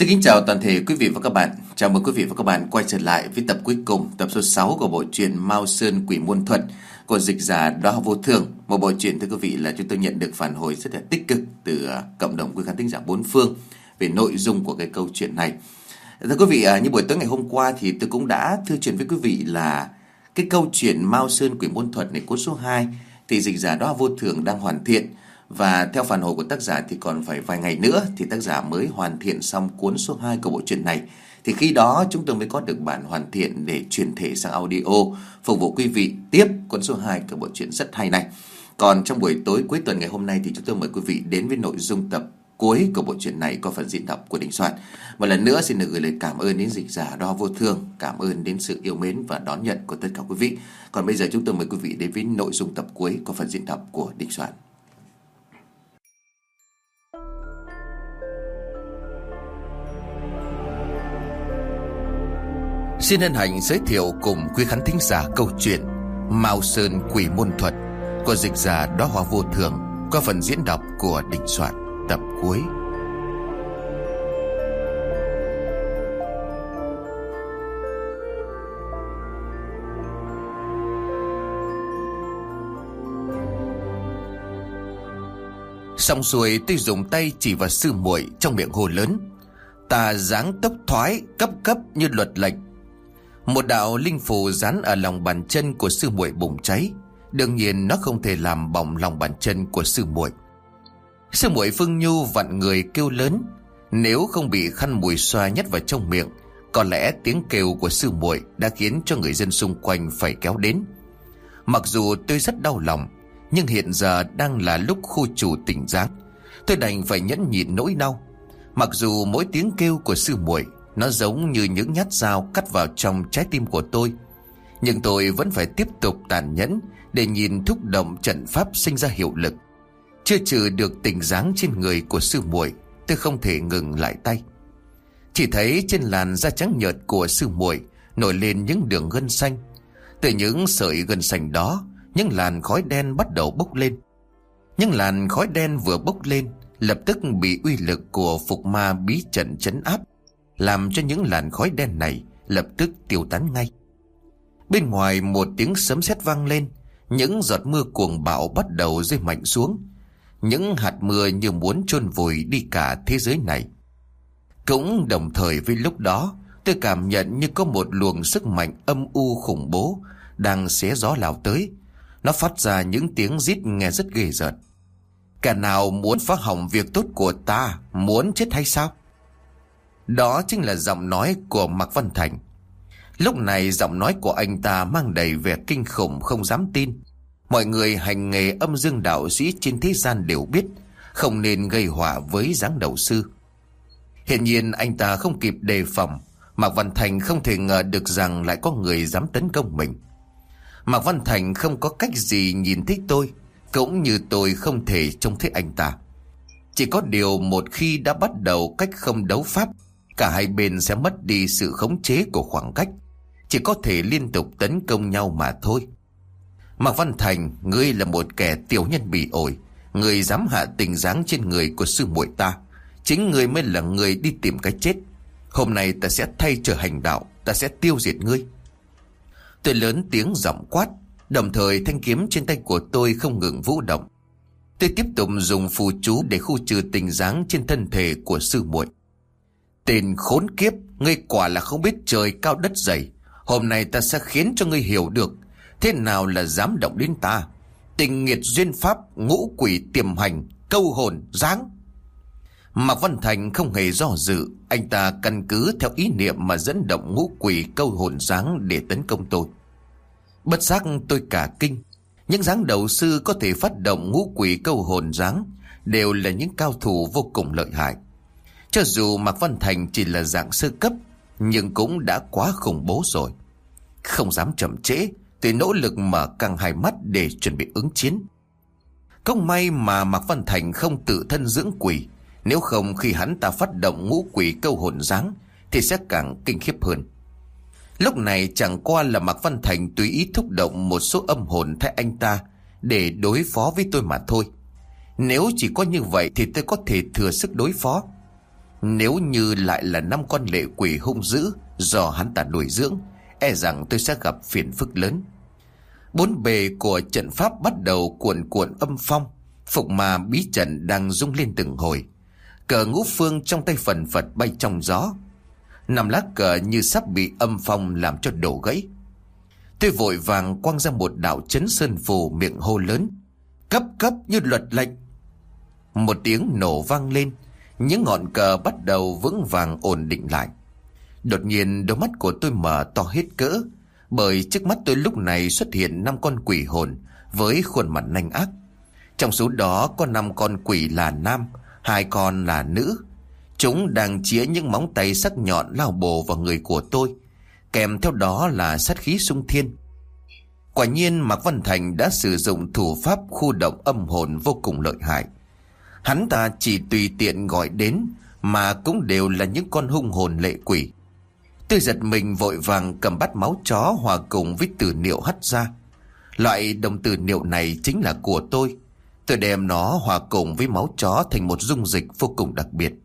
Xin kính chào toàn thể quý vị và các bạn. Chào mừng quý vị và các bạn quay trở lại với tập cuối cùng, tập số 6 của bộ truyện Mao Sơn Quỷ Môn Thuật của dịch giả Đóa Vô Thường. Một bộ truyện, thưa quý vị, là chúng tôi nhận được phản hồi rất là tích cực từ cộng đồng quý khán thính giả bốn phương về nội dung của cái câu chuyện này. Thưa quý vị, như buổi tối ngày hôm qua thì tôi cũng đã thư chuyện với quý vị là cái câu chuyện Mao Sơn Quỷ Môn Thuật này, cuốn số 2 thì dịch giả Đóa Vô Thường đang hoàn thiện. Và theo phản hồi của tác giả thì còn phải vài ngày nữa thì tác giả mới hoàn thiện xong cuốn số 2 của bộ truyện này. Thì khi đó chúng tôi mới có được bản hoàn thiện để truyền thể sang audio, phục vụ quý vị tiếp cuốn số 2 của bộ truyện rất hay này. Còn trong buổi tối cuối tuần ngày hôm nay thì chúng tôi mời quý vị đến với nội dung tập cuối của bộ truyện này qua phần diễn đọc của Đình Soạn. Một lần nữa xin được gửi lời cảm ơn đến dịch giả Đóa Vô Thường, cảm ơn đến sự yêu mến và đón nhận của tất cả quý vị. Còn bây giờ chúng tôi mời quý vị đến với nội dung tập cuối của phần diễn đọc của Đình Soạn. Xin hân hạnh giới thiệu cùng quý khán thính giả câu chuyện Mao Sơn Quỷ Môn Thuật của dịch giả Đóa Vô Thường qua phần diễn đọc của Đình Soạn tập cuối. Xong xuôi tôi dùng tay chỉ vào sư muội trong miệng hô lớn: "Ta dáng tốc thoái cấp cấp như luật lệnh." Một đạo linh phù dán ở lòng bàn chân của sư muội bùng cháy. Đương nhiên nó không thể làm bỏng lòng bàn chân của sư muội. Sư muội Phương Nhu vặn người kêu lớn. Nếu không bị khăn mùi xoa nhét vào trong miệng, có lẽ tiếng kêu của sư muội đã khiến cho người dân xung quanh phải kéo đến. Mặc dù tôi rất đau lòng, nhưng hiện giờ đang là lúc khu chủ tỉnh giác. Tôi đành phải nhẫn nhịn nỗi đau. Mặc dù mỗi tiếng kêu của sư muội nó giống như những nhát dao cắt vào trong trái tim của tôi, nhưng tôi vẫn phải tiếp tục tàn nhẫn để nhìn thúc động trận pháp sinh ra hiệu lực. Chưa trừ được tình dáng trên người của sư muội, tôi không thể ngừng lại tay. Chỉ thấy trên làn da trắng nhợt của sư muội nổi lên những đường gân xanh. Từ những sợi gân xanh đó, những làn khói đen bắt đầu bốc lên. Những làn khói đen vừa bốc lên, lập tức bị uy lực của phục ma bí trận trấn áp, làm cho những làn khói đen này lập tức tiêu tán ngay. Bên ngoài một tiếng sấm sét vang lên, những giọt mưa cuồng bạo bắt đầu rơi mạnh xuống. Những hạt mưa như muốn chôn vùi đi cả thế giới này. Cũng đồng thời với lúc đó, tôi cảm nhận như có một luồng sức mạnh âm u khủng bố đang xé gió lao tới. Nó phát ra những tiếng rít nghe rất ghê rợn. Kẻ nào muốn phá hỏng việc tốt của ta, muốn chết hay sao? Đó chính là giọng nói của Mạc Văn Thành. Lúc này giọng nói của anh ta mang đầy vẻ kinh khủng không dám tin. Mọi người hành nghề âm dương đạo sĩ trên thế gian đều biết không nên gây họa với dáng đầu sư. Hiển nhiên anh ta không kịp đề phòng. Mạc Văn Thành không thể ngờ được rằng lại có người dám tấn công mình. Mạc Văn Thành không có cách gì nhìn thấy tôi, cũng như tôi không thể trông thấy anh ta. Chỉ có điều một khi đã bắt đầu cách không đấu pháp, cả hai bên sẽ mất đi sự khống chế của khoảng cách, chỉ có thể liên tục tấn công nhau mà thôi. Mạc Văn Thành, ngươi là một kẻ tiểu nhân bị ổi. Ngươi dám hạ tình dáng trên người của sư muội ta, chính ngươi mới là người đi tìm cái chết. Hôm nay ta sẽ thay trở hành đạo, ta sẽ tiêu diệt ngươi. Tôi lớn tiếng giọng quát, đồng thời thanh kiếm trên tay của tôi không ngừng vũ động. Tôi tiếp tục dùng phù chú để khu trừ tình dáng trên thân thể của sư muội. Tên khốn kiếp, ngươi quả là không biết trời cao đất dày. Hôm nay ta sẽ khiến cho ngươi hiểu được thế nào là dám động đến ta. Tình nghiệt duyên pháp, ngũ quỷ tiềm hành, câu hồn giáng. Mạc Văn Thành không hề do dự, anh ta căn cứ theo ý niệm mà dẫn động ngũ quỷ câu hồn giáng để tấn công tôi. Bất giác tôi cả kinh. Những dáng đầu sư có thể phát động ngũ quỷ câu hồn giáng đều là những cao thủ vô cùng lợi hại. Cho dù Mạc Văn Thành chỉ là dạng sơ cấp, nhưng cũng đã quá khủng bố rồi. Không dám chậm trễ, tôi nỗ lực mở căng hai mắt để chuẩn bị ứng chiến. Không may mà Mạc Văn Thành không tự thân dưỡng quỷ, nếu không khi hắn ta phát động ngũ quỷ câu hồn giáng thì sẽ càng kinh khiếp hơn. Lúc này chẳng qua là Mạc Văn Thành tùy ý thúc động một số âm hồn thay anh ta để đối phó với tôi mà thôi. Nếu chỉ có như vậy thì tôi có thể thừa sức đối phó. Nếu như lại là 5 con lệ quỷ hung dữ do hắn ta nuôi dưỡng, e rằng tôi sẽ gặp phiền phức lớn. Bốn bề của trận pháp bắt đầu cuồn cuộn âm phong. Phục ma bí trận đang rung lên từng hồi. Cờ ngũ phương trong tay phần phật bay trong gió. 5 lá cờ như sắp bị âm phong làm cho đổ gãy. Tôi vội vàng quăng ra một đạo chấn sơn phù, miệng hô lớn: cấp cấp như luật lệnh. Một tiếng nổ vang lên, những ngọn cờ bắt đầu vững vàng ổn định lại. Đột nhiên đôi mắt của tôi mở to hết cỡ, bởi trước mắt tôi lúc này xuất hiện 5 con quỷ hồn với khuôn mặt nanh ác. Trong số đó có 5 con quỷ là nam, 2 con là nữ. Chúng đang chĩa những móng tay sắc nhọn lao bổ vào người của tôi, kèm theo đó là sát khí xung thiên. Quả nhiên Mạc Văn Thành đã sử dụng thủ pháp khu động âm hồn vô cùng lợi hại. Hắn ta chỉ tùy tiện gọi đến mà cũng đều là những con hung hồn lệ quỷ. Tôi giật mình vội vàng cầm bát máu chó hòa cùng với tử niệu hất ra. Loại đồng tử niệu này chính là của tôi. Tôi đem nó hòa cùng với máu chó thành một dung dịch vô cùng đặc biệt.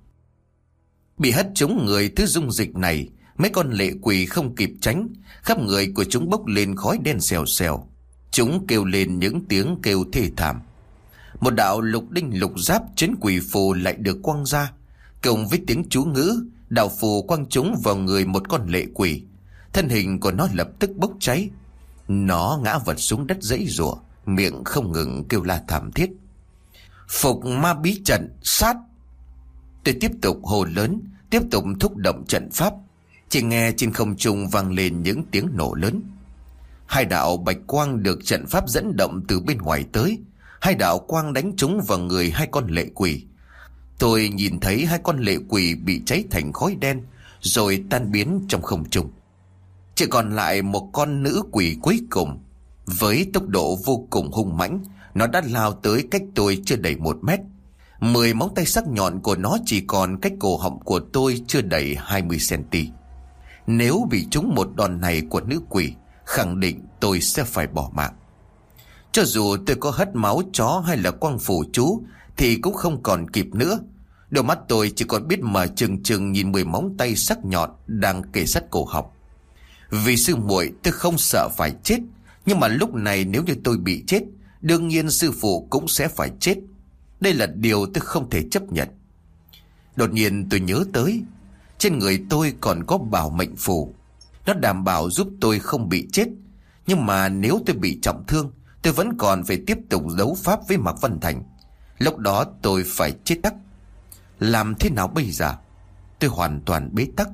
Bị hất trúng người thứ dung dịch này, mấy con lệ quỷ không kịp tránh, khắp người của chúng bốc lên khói đen xèo xèo. Chúng kêu lên những tiếng kêu thê thảm. Một đạo lục đinh lục giáp trấn quỷ phù lại được quăng ra, cùng với tiếng chú ngữ. Đạo phù quăng chúng vào người một con lệ quỷ. Thân hình của nó lập tức bốc cháy. Nó ngã vật xuống đất giãy giụa, miệng không ngừng kêu la thảm thiết. Phục ma bí trận sát. Tôi tiếp tục hô lớn, tiếp tục thúc động trận pháp. Chỉ nghe trên không trung vang lên những tiếng nổ lớn. 2 đạo bạch quang được trận pháp dẫn động từ bên ngoài tới. 2 đạo quang đánh trúng vào người 2 con lệ quỷ. Tôi nhìn thấy 2 con lệ quỷ bị cháy thành khói đen rồi tan biến trong không trung. Chỉ còn lại một con nữ quỷ cuối cùng. Với tốc độ vô cùng hung mãnh, nó đã lao tới cách tôi chưa đầy 1 mét. 10 móng tay sắc nhọn của nó chỉ còn cách cổ họng của tôi chưa đầy 20 cm. Nếu bị trúng một đòn này của nữ quỷ, khẳng định tôi sẽ phải bỏ mạng. Cho dù tôi có hất máu chó hay là quăng phù chú thì cũng không còn kịp nữa. Đôi mắt tôi chỉ còn biết mở trừng trừng nhìn 10 móng tay sắc nhọn đang kề sát cổ họng. Vì sư muội tôi không sợ phải chết, nhưng mà lúc này nếu như tôi bị chết, đương nhiên sư phụ cũng sẽ phải chết. Đây là điều tôi không thể chấp nhận. Đột nhiên tôi nhớ tới, trên người tôi còn có bảo mệnh phù. Nó đảm bảo giúp tôi không bị chết. Nhưng mà nếu tôi bị trọng thương, tôi vẫn còn phải tiếp tục đấu pháp với Mạc Văn Thành. Lúc đó tôi phải chết tắc. Làm thế nào bây giờ? Tôi hoàn toàn bế tắc.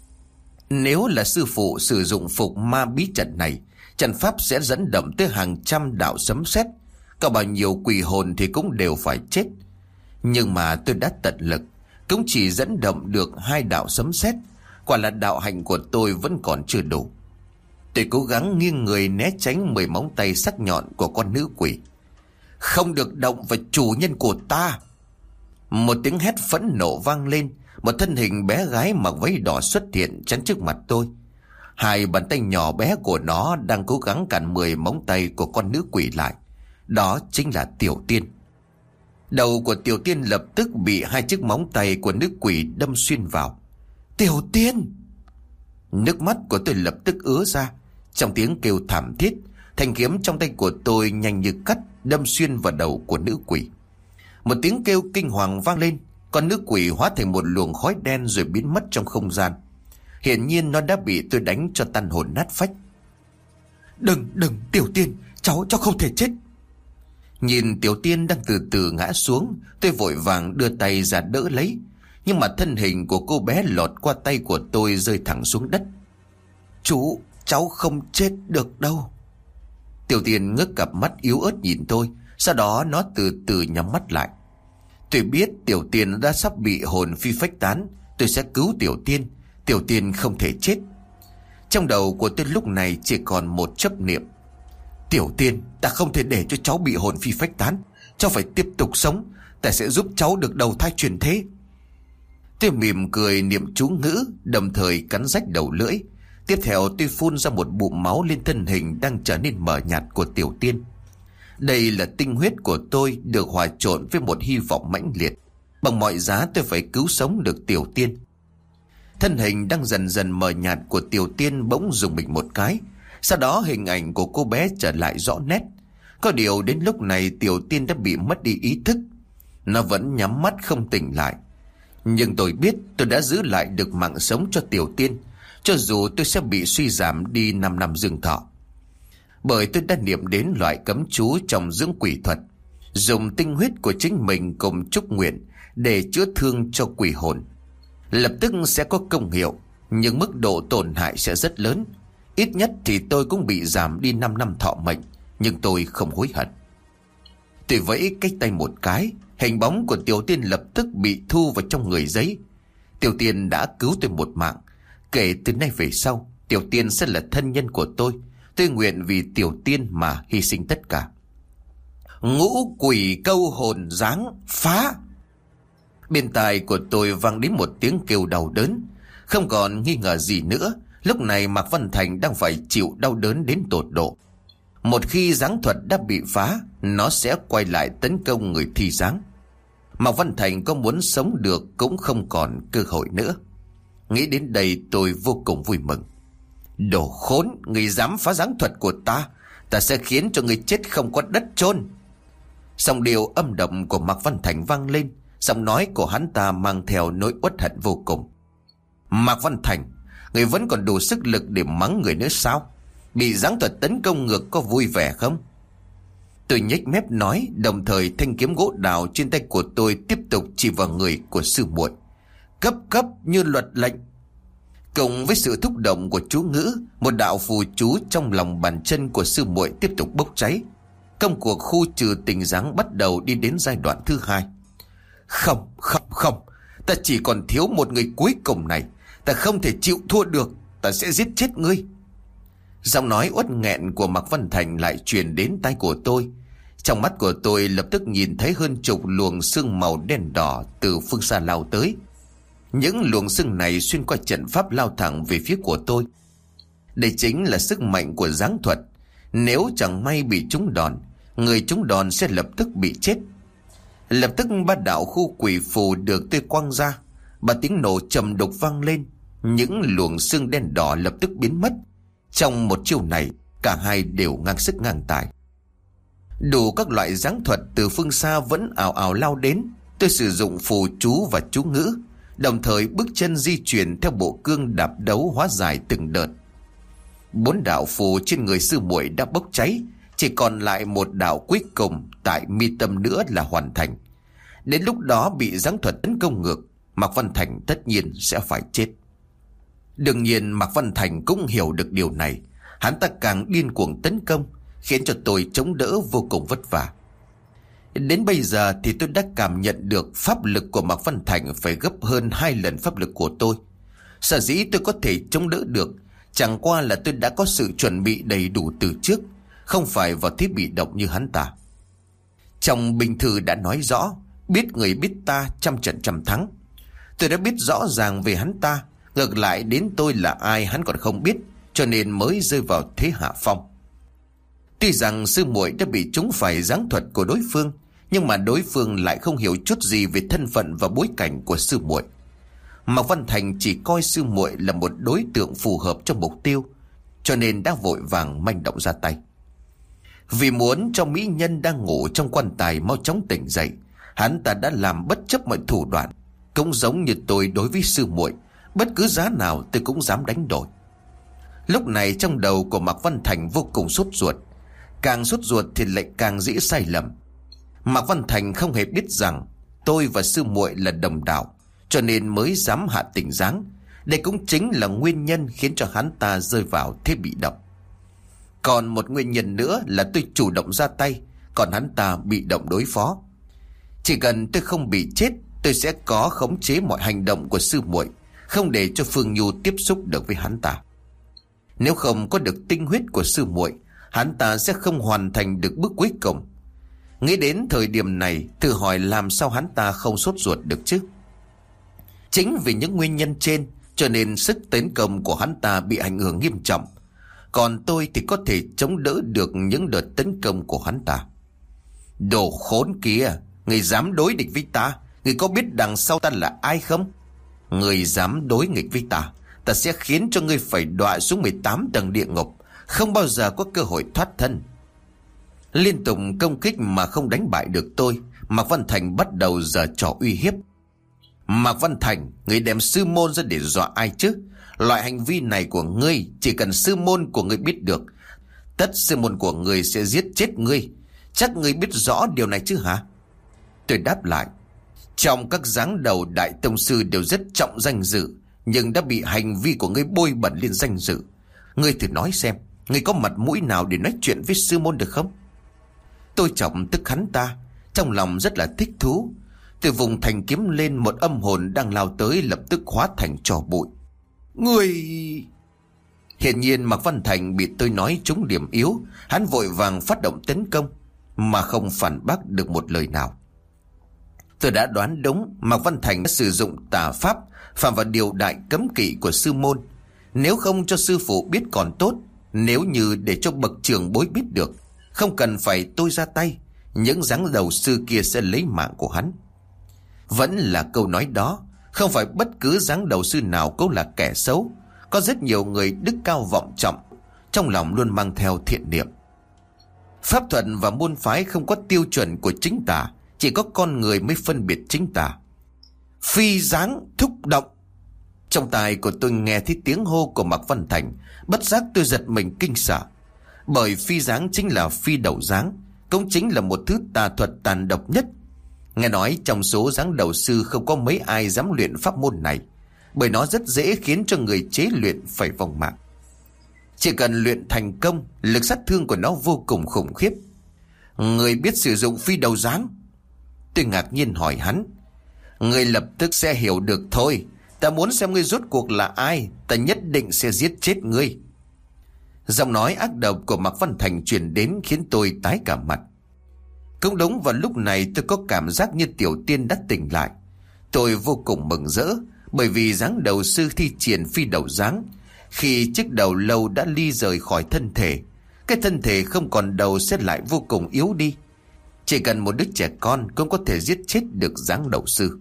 Nếu là sư phụ sử dụng phục ma bí trận này, trận pháp sẽ dẫn động tới hàng trăm đạo sấm sét. Có bao nhiêu quỷ hồn thì cũng đều phải chết. Nhưng mà tôi đã tận lực, cũng chỉ dẫn động được 2 đạo sấm sét. Quả là đạo hạnh của tôi vẫn còn chưa đủ. Tôi cố gắng nghiêng người né tránh 10 móng tay sắc nhọn của con nữ quỷ. Không được động vào chủ nhân của ta. Một tiếng hét phẫn nộ vang lên. Một thân hình bé gái mặc váy đỏ xuất hiện chắn trước mặt tôi. 2 bàn tay nhỏ bé của nó đang cố gắng cản 10 móng tay của con nữ quỷ lại. Đó chính là Tiểu Tiên. Đầu của Tiểu Tiên lập tức bị 2 chiếc móng tay của nữ quỷ đâm xuyên vào. Tiểu Tiên! Nước mắt của tôi lập tức ứa ra. Trong tiếng kêu thảm thiết, thanh kiếm trong tay của tôi nhanh như cắt đâm xuyên vào đầu của nữ quỷ. Một tiếng kêu kinh hoàng vang lên. Con nữ quỷ hóa thành một luồng khói đen rồi biến mất trong không gian. Hiển nhiên nó đã bị tôi đánh cho tan hồn nát phách. Đừng, Tiểu Tiên, cháu không thể chết. Nhìn Tiểu Tiên đang từ từ ngã xuống, tôi vội vàng đưa tay ra đỡ lấy. Nhưng mà thân hình của cô bé lọt qua tay của tôi rơi thẳng xuống đất. Cháu không chết được đâu. Tiểu Tiên ngước cặp mắt yếu ớt nhìn tôi. Sau đó nó từ từ nhắm mắt lại. Tôi biết Tiểu Tiên đã sắp bị hồn phi phách tán. Tôi sẽ cứu Tiểu Tiên. Tiểu Tiên không thể chết. Trong đầu của tôi lúc này chỉ còn một chấp niệm. Tiểu Tiên, ta không thể để cho cháu bị hồn phi phách tán. Cháu phải tiếp tục sống. Ta sẽ giúp cháu được đầu thai chuyển thế. Tôi mỉm cười niệm chú ngữ, đồng thời cắn rách đầu lưỡi. Tiếp theo tôi phun ra một bụng máu lên thân hình đang trở nên mờ nhạt của Tiểu Tiên. Đây là tinh huyết của tôi được hòa trộn với một hy vọng mãnh liệt. Bằng mọi giá tôi phải cứu sống được Tiểu Tiên. Thân hình đang dần dần mờ nhạt của Tiểu Tiên bỗng rùng mình một cái. Sau đó hình ảnh của cô bé trở lại rõ nét. Có điều đến lúc này Tiểu Tiên đã bị mất đi ý thức. Nó vẫn nhắm mắt không tỉnh lại. Nhưng tôi biết tôi đã giữ lại được mạng sống cho Tiểu Tiên, cho dù tôi sẽ bị suy giảm đi 5 năm dương thọ. Bởi tôi đã niệm đến loại cấm chú trong dưỡng quỷ thuật, dùng tinh huyết của chính mình cùng chúc nguyện để chữa thương cho quỷ hồn. Lập tức sẽ có công hiệu, nhưng mức độ tổn hại sẽ rất lớn. Ít nhất thì tôi cũng bị giảm đi 5 năm thọ mệnh, nhưng tôi không hối hận. Tôi vẫy cái tay một cái, hình bóng của Tiểu Tiên lập tức bị thu vào trong người giấy. Tiểu Tiên đã cứu tôi một mạng. Kể từ nay về sau, Tiểu Tiên sẽ là thân nhân của tôi. Tôi nguyện vì Tiểu Tiên mà hy sinh tất cả. Ngũ quỷ câu hồn giáng phá. Bên tai của tôi vang đến một tiếng kêu đau đớn. Không còn nghi ngờ gì nữa, lúc này Mạc Văn Thành đang phải chịu đau đớn đến tột độ. Một khi giáng thuật đã bị phá, nó sẽ quay lại tấn công người thi giáng. Mạc Văn Thành có muốn sống được cũng không còn cơ hội nữa. Nghĩ đến đây tôi vô cùng vui mừng. Đồ khốn, người dám phá giáng thuật của ta, ta sẽ khiến cho người chết không có đất chôn. Giọng điệu âm độc của Mạc Văn Thành vang lên, giọng nói của hắn ta mang theo nỗi uất hận vô cùng. Mạc Văn Thành, người vẫn còn đủ sức lực để mắng người nữa sao? Bị giáng thuật tấn công ngược có vui vẻ không? Tôi nhếch mép nói, đồng thời thanh kiếm gỗ đào trên tay của tôi tiếp tục chỉ vào người của sư muội. Cấp cấp như luật lệnh. Cùng với sự thúc động của chú ngữ, một đạo phù chú trong lòng bàn chân của sư muội tiếp tục bốc cháy. Công cuộc khu trừ tình giáng bắt đầu đi đến giai đoạn thứ 2. Không, ta chỉ còn thiếu một người cuối cùng này. Ta không thể chịu thua được, ta sẽ giết chết ngươi. Giọng nói uất nghẹn của Mạc Văn Thành lại truyền đến tai của tôi. Trong mắt của tôi lập tức nhìn thấy hơn chục luồng sương màu đen đỏ từ phương xa lao tới. Những luồng sương này xuyên qua trận pháp lao thẳng về phía của tôi. Đây chính là sức mạnh của giáng thuật. Nếu chẳng may bị trúng đòn, người trúng đòn sẽ lập tức bị chết. Lập tức ba đạo khu quỷ phù được tôi quăng ra. Ba tiếng nổ trầm đục vang lên. Những luồng sương đen đỏ lập tức biến mất. Trong một chiêu này, cả hai đều ngang sức ngang tài. Đủ các loại giáng thuật từ phương xa vẫn ào ào lao đến. Tôi sử dụng phù chú và chú ngữ, đồng thời bước chân di chuyển theo bộ cương đạp đấu hóa giải từng đợt. 4 đạo phù trên người sư muội đã bốc cháy, chỉ còn lại một đạo cuối cùng tại mi tâm nữa là hoàn thành. Đến lúc đó bị giáng thuật tấn công ngược, Mạc Văn Thành tất nhiên sẽ phải chết. Đương nhiên Mạc Văn Thành cũng hiểu được điều này. Hắn ta càng điên cuồng tấn công, khiến cho tôi chống đỡ vô cùng vất vả. Đến bây giờ thì tôi đã cảm nhận được pháp lực của Mạc Văn Thành phải gấp hơn 2 lần pháp lực của tôi. Sở dĩ tôi có thể chống đỡ được, chẳng qua là tôi đã có sự chuẩn bị đầy đủ từ trước, không phải vào thế bị động như hắn ta. Trong bình thư đã nói rõ, biết người biết ta, trăm trận trăm thắng. Tôi đã biết rõ ràng về hắn ta, ngược lại đến tôi là ai hắn còn không biết, cho nên mới rơi vào thế hạ phong. Tuy rằng sư muội đã bị trúng phải giáng thuật của đối phương, nhưng mà đối phương lại không hiểu chút gì về thân phận và bối cảnh của sư muội. Mạc Văn Thành chỉ coi sư muội là một đối tượng phù hợp cho mục tiêu, cho nên đã vội vàng manh động ra tay. Vì muốn cho mỹ nhân đang ngủ trong quan tài mau chóng tỉnh dậy, hắn ta đã làm bất chấp mọi thủ đoạn. Cũng giống như tôi đối với sư muội, bất cứ giá nào tôi cũng dám đánh đổi. Lúc này trong đầu của Mạc Văn Thành vô cùng sốt ruột. Càng sốt ruột thì lại càng dễ sai lầm. Mạc Văn Thành không hề biết rằng tôi và sư muội là đồng đạo, cho nên mới dám hạ tình giáng. Đây cũng chính là nguyên nhân khiến cho hắn ta rơi vào thế bị động. Còn một nguyên nhân nữa là tôi chủ động ra tay, còn hắn ta bị động đối phó. Chỉ cần tôi không bị chết, tôi sẽ có khống chế mọi hành động của sư muội, không để cho Phương Nhu tiếp xúc được với hắn ta. Nếu không có được tinh huyết của sư muội, hắn ta sẽ không hoàn thành được bước cuối cùng. Nghĩ đến thời điểm này, tự hỏi làm sao hắn ta không sốt ruột được chứ. Chính vì những nguyên nhân trên, cho nên sức tấn công của hắn ta bị ảnh hưởng nghiêm trọng. Còn tôi thì có thể chống đỡ được những đợt tấn công của hắn ta. Đồ khốn kia, người dám đối địch với ta, Ngươi có biết đằng sau ta là ai không? Ngươi dám đối nghịch với ta, ta sẽ khiến cho ngươi phải đọa xuống 18 tầng địa ngục, không bao giờ có cơ hội thoát thân. Liên tục công kích mà không đánh bại được tôi, Mạc Văn Thành bắt đầu giở trò uy hiếp. Mạc Văn Thành, ngươi đem sư môn ra để dọa ai chứ? Loại hành vi này của ngươi chỉ cần sư môn của ngươi biết được, tất sư môn của ngươi sẽ giết chết ngươi. Chắc ngươi biết rõ điều này chứ hả? Tôi đáp lại, trong các giáng đầu đại tông sư đều rất trọng danh dự, nhưng đã bị hành vi của ngươi bôi bẩn lên danh dự. Ngươi thử nói xem, ngươi có mặt mũi nào để nói chuyện với sư môn được không? Tôi chọc tức hắn ta, trong lòng rất là thích thú. Từ vùng thành kiếm lên, một âm hồn đang lao tới lập tức hóa thành tro bụi. Ngươi... Hiển nhiên Mạc Văn Thành bị tôi nói trúng điểm yếu, hắn vội vàng phát động tấn công, mà không phản bác được một lời nào. Tôi đã đoán đúng, Mạc Văn Thành đã sử dụng tà pháp, phạm vào điều đại cấm kỵ của sư môn. Nếu không cho sư phụ biết còn tốt, nếu như để cho bậc trưởng bối biết được, không cần phải tôi ra tay, những giáng đầu sư kia sẽ lấy mạng của hắn. Vẫn là câu nói đó, không phải bất cứ giáng đầu sư nào cũng là kẻ xấu. Có rất nhiều người đức cao vọng trọng, trong lòng luôn mang theo thiện niệm. Pháp thuật và môn phái không có tiêu chuẩn của chính tà, chỉ có con người mới phân biệt chính tà. Phi giáng thúc động. Trong tai của tôi nghe thấy tiếng hô của Mạc Văn Thành, bất giác tôi giật mình kinh sợ. Bởi phi giáng chính là phi đầu giáng, cũng chính là một thứ tà thuật tàn độc nhất. Nghe nói trong số giáng đầu sư không có mấy ai dám luyện pháp môn này, bởi nó rất dễ khiến cho người chế luyện phải vong mạng. Chỉ cần luyện thành công, lực sát thương của nó vô cùng khủng khiếp. Người biết sử dụng phi đầu giáng? Tôi ngạc nhiên hỏi hắn. Người lập tức sẽ hiểu được thôi. Ta muốn xem ngươi rốt cuộc là ai, ta nhất định sẽ giết chết ngươi. Giọng nói ác độc của Mạc Văn Thành truyền đến khiến tôi tái cả mặt. Cũng đúng, vào lúc này tôi có cảm giác như Tiểu Tiên đã tỉnh lại. Tôi vô cùng mừng rỡ, bởi vì giáng đầu sư thi triển phi đầu giáng, khi chiếc đầu lâu đã ly rời khỏi thân thể, cái thân thể không còn đầu sẽ lại vô cùng yếu đi. Chỉ cần một đứa trẻ con cũng có thể giết chết được giáng đầu sư.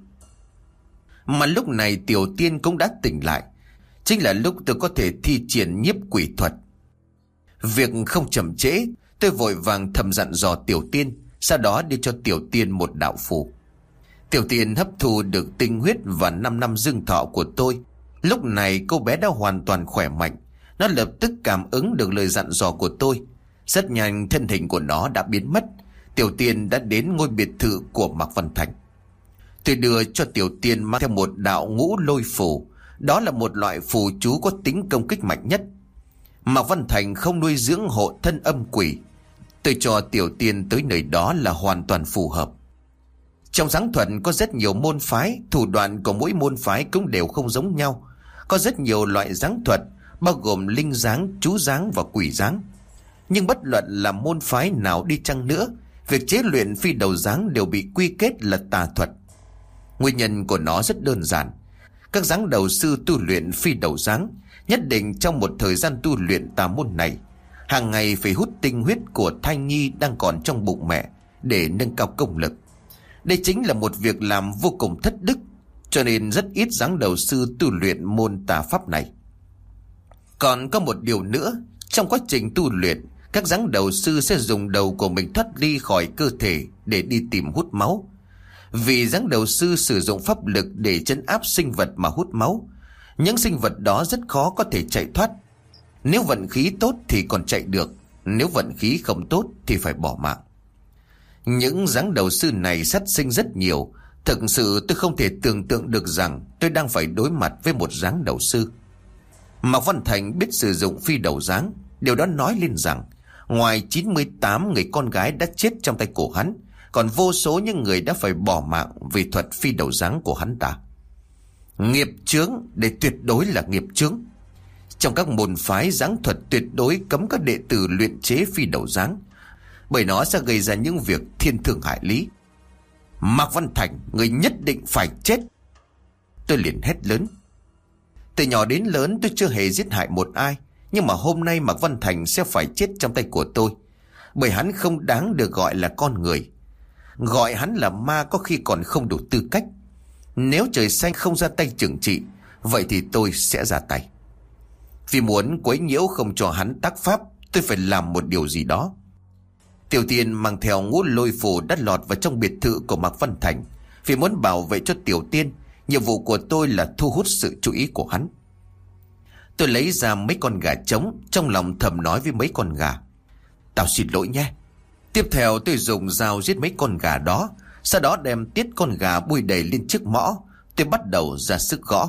Mà lúc này Tiểu Tiên cũng đã tỉnh lại, chính là lúc tôi có thể thi triển nhiếp quỷ thuật. Việc không chậm trễ, tôi vội vàng thầm dặn dò Tiểu Tiên, sau đó đưa cho Tiểu Tiên một đạo phù. Tiểu Tiên hấp thu được tinh huyết và 5 năm dương thọ của tôi. Lúc này cô bé đã hoàn toàn khỏe mạnh. Nó lập tức cảm ứng được lời dặn dò của tôi. Rất nhanh thân hình của nó đã biến mất. Tiểu Tiên đã đến ngôi biệt thự của Mạc Văn Thành. Tôi đưa cho Tiểu Tiên mang theo một đạo ngũ lôi phù. Đó là một loại phù chú có tính công kích mạnh nhất. Mạc Văn Thành không nuôi dưỡng hộ thân âm quỷ. Tôi cho Tiểu Tiên tới nơi đó là hoàn toàn phù hợp. Trong giáng thuật có rất nhiều môn phái, thủ đoạn của mỗi môn phái cũng đều không giống nhau. Có rất nhiều loại giáng thuật, bao gồm linh giáng, chú giáng và quỷ giáng. Nhưng bất luận là môn phái nào đi chăng nữa, việc chế luyện phi đầu giáng đều bị quy kết là tà thuật. Nguyên nhân của nó rất đơn giản. Các giáng đầu sư tu luyện phi đầu giáng, nhất định trong một thời gian tu luyện tà môn này, hàng ngày phải hút tinh huyết của thai nhi đang còn trong bụng mẹ để nâng cao công lực. Đây chính là một việc làm vô cùng thất đức, cho nên rất ít giáng đầu sư tu luyện môn tà pháp này. Còn có một điều nữa, trong quá trình tu luyện, các giáng đầu sư sẽ dùng đầu của mình thoát ly khỏi cơ thể để đi tìm hút máu. Vì giáng đầu sư sử dụng pháp lực để trấn áp sinh vật mà hút máu, những sinh vật đó rất khó có thể chạy thoát. Nếu vận khí tốt thì còn chạy được, nếu vận khí không tốt thì phải bỏ mạng. Những giáng đầu sư này sát sinh rất nhiều. Thực sự tôi không thể tưởng tượng được rằng tôi đang phải đối mặt với một giáng đầu sư. Mạc Văn Thành biết sử dụng phi đầu giáng. Điều đó nói lên rằng ngoài 98 người con gái đã chết trong tay của hắn, còn vô số những người đã phải bỏ mạng vì thuật phi đầu giáng của hắn ta. Nghiệp chướng, để tuyệt đối là nghiệp chướng. Trong các môn phái giáng thuật tuyệt đối cấm các đệ tử luyện chế phi đầu giáng, bởi nó sẽ gây ra những việc thiên thương hại lý. Mạc Văn Thành, người nhất định phải chết. Tôi liền hét lớn. Từ nhỏ đến lớn tôi chưa hề giết hại một ai, nhưng mà hôm nay Mạc Văn Thành sẽ phải chết trong tay của tôi, bởi hắn không đáng được gọi là con người. Gọi hắn là ma có khi còn không đủ tư cách. Nếu trời xanh không ra tay trừng trị, vậy thì tôi sẽ ra tay. Vì muốn quấy nhiễu không cho hắn tác pháp, tôi phải làm một điều gì đó. Tiểu Tiên mang theo ngũ lôi phù đã lọt vào trong biệt thự của Mạc Văn Thành. Vì muốn bảo vệ cho Tiểu Tiên, nhiệm vụ của tôi là thu hút sự chú ý của hắn. Tôi lấy ra mấy con gà trống, trong lòng thầm nói với mấy con gà: "Tao xin lỗi nhé." Tiếp theo tôi dùng dao giết mấy con gà đó. Sau đó đem tiết con gà bôi đầy lên chiếc mõ. Tôi bắt đầu ra sức gõ.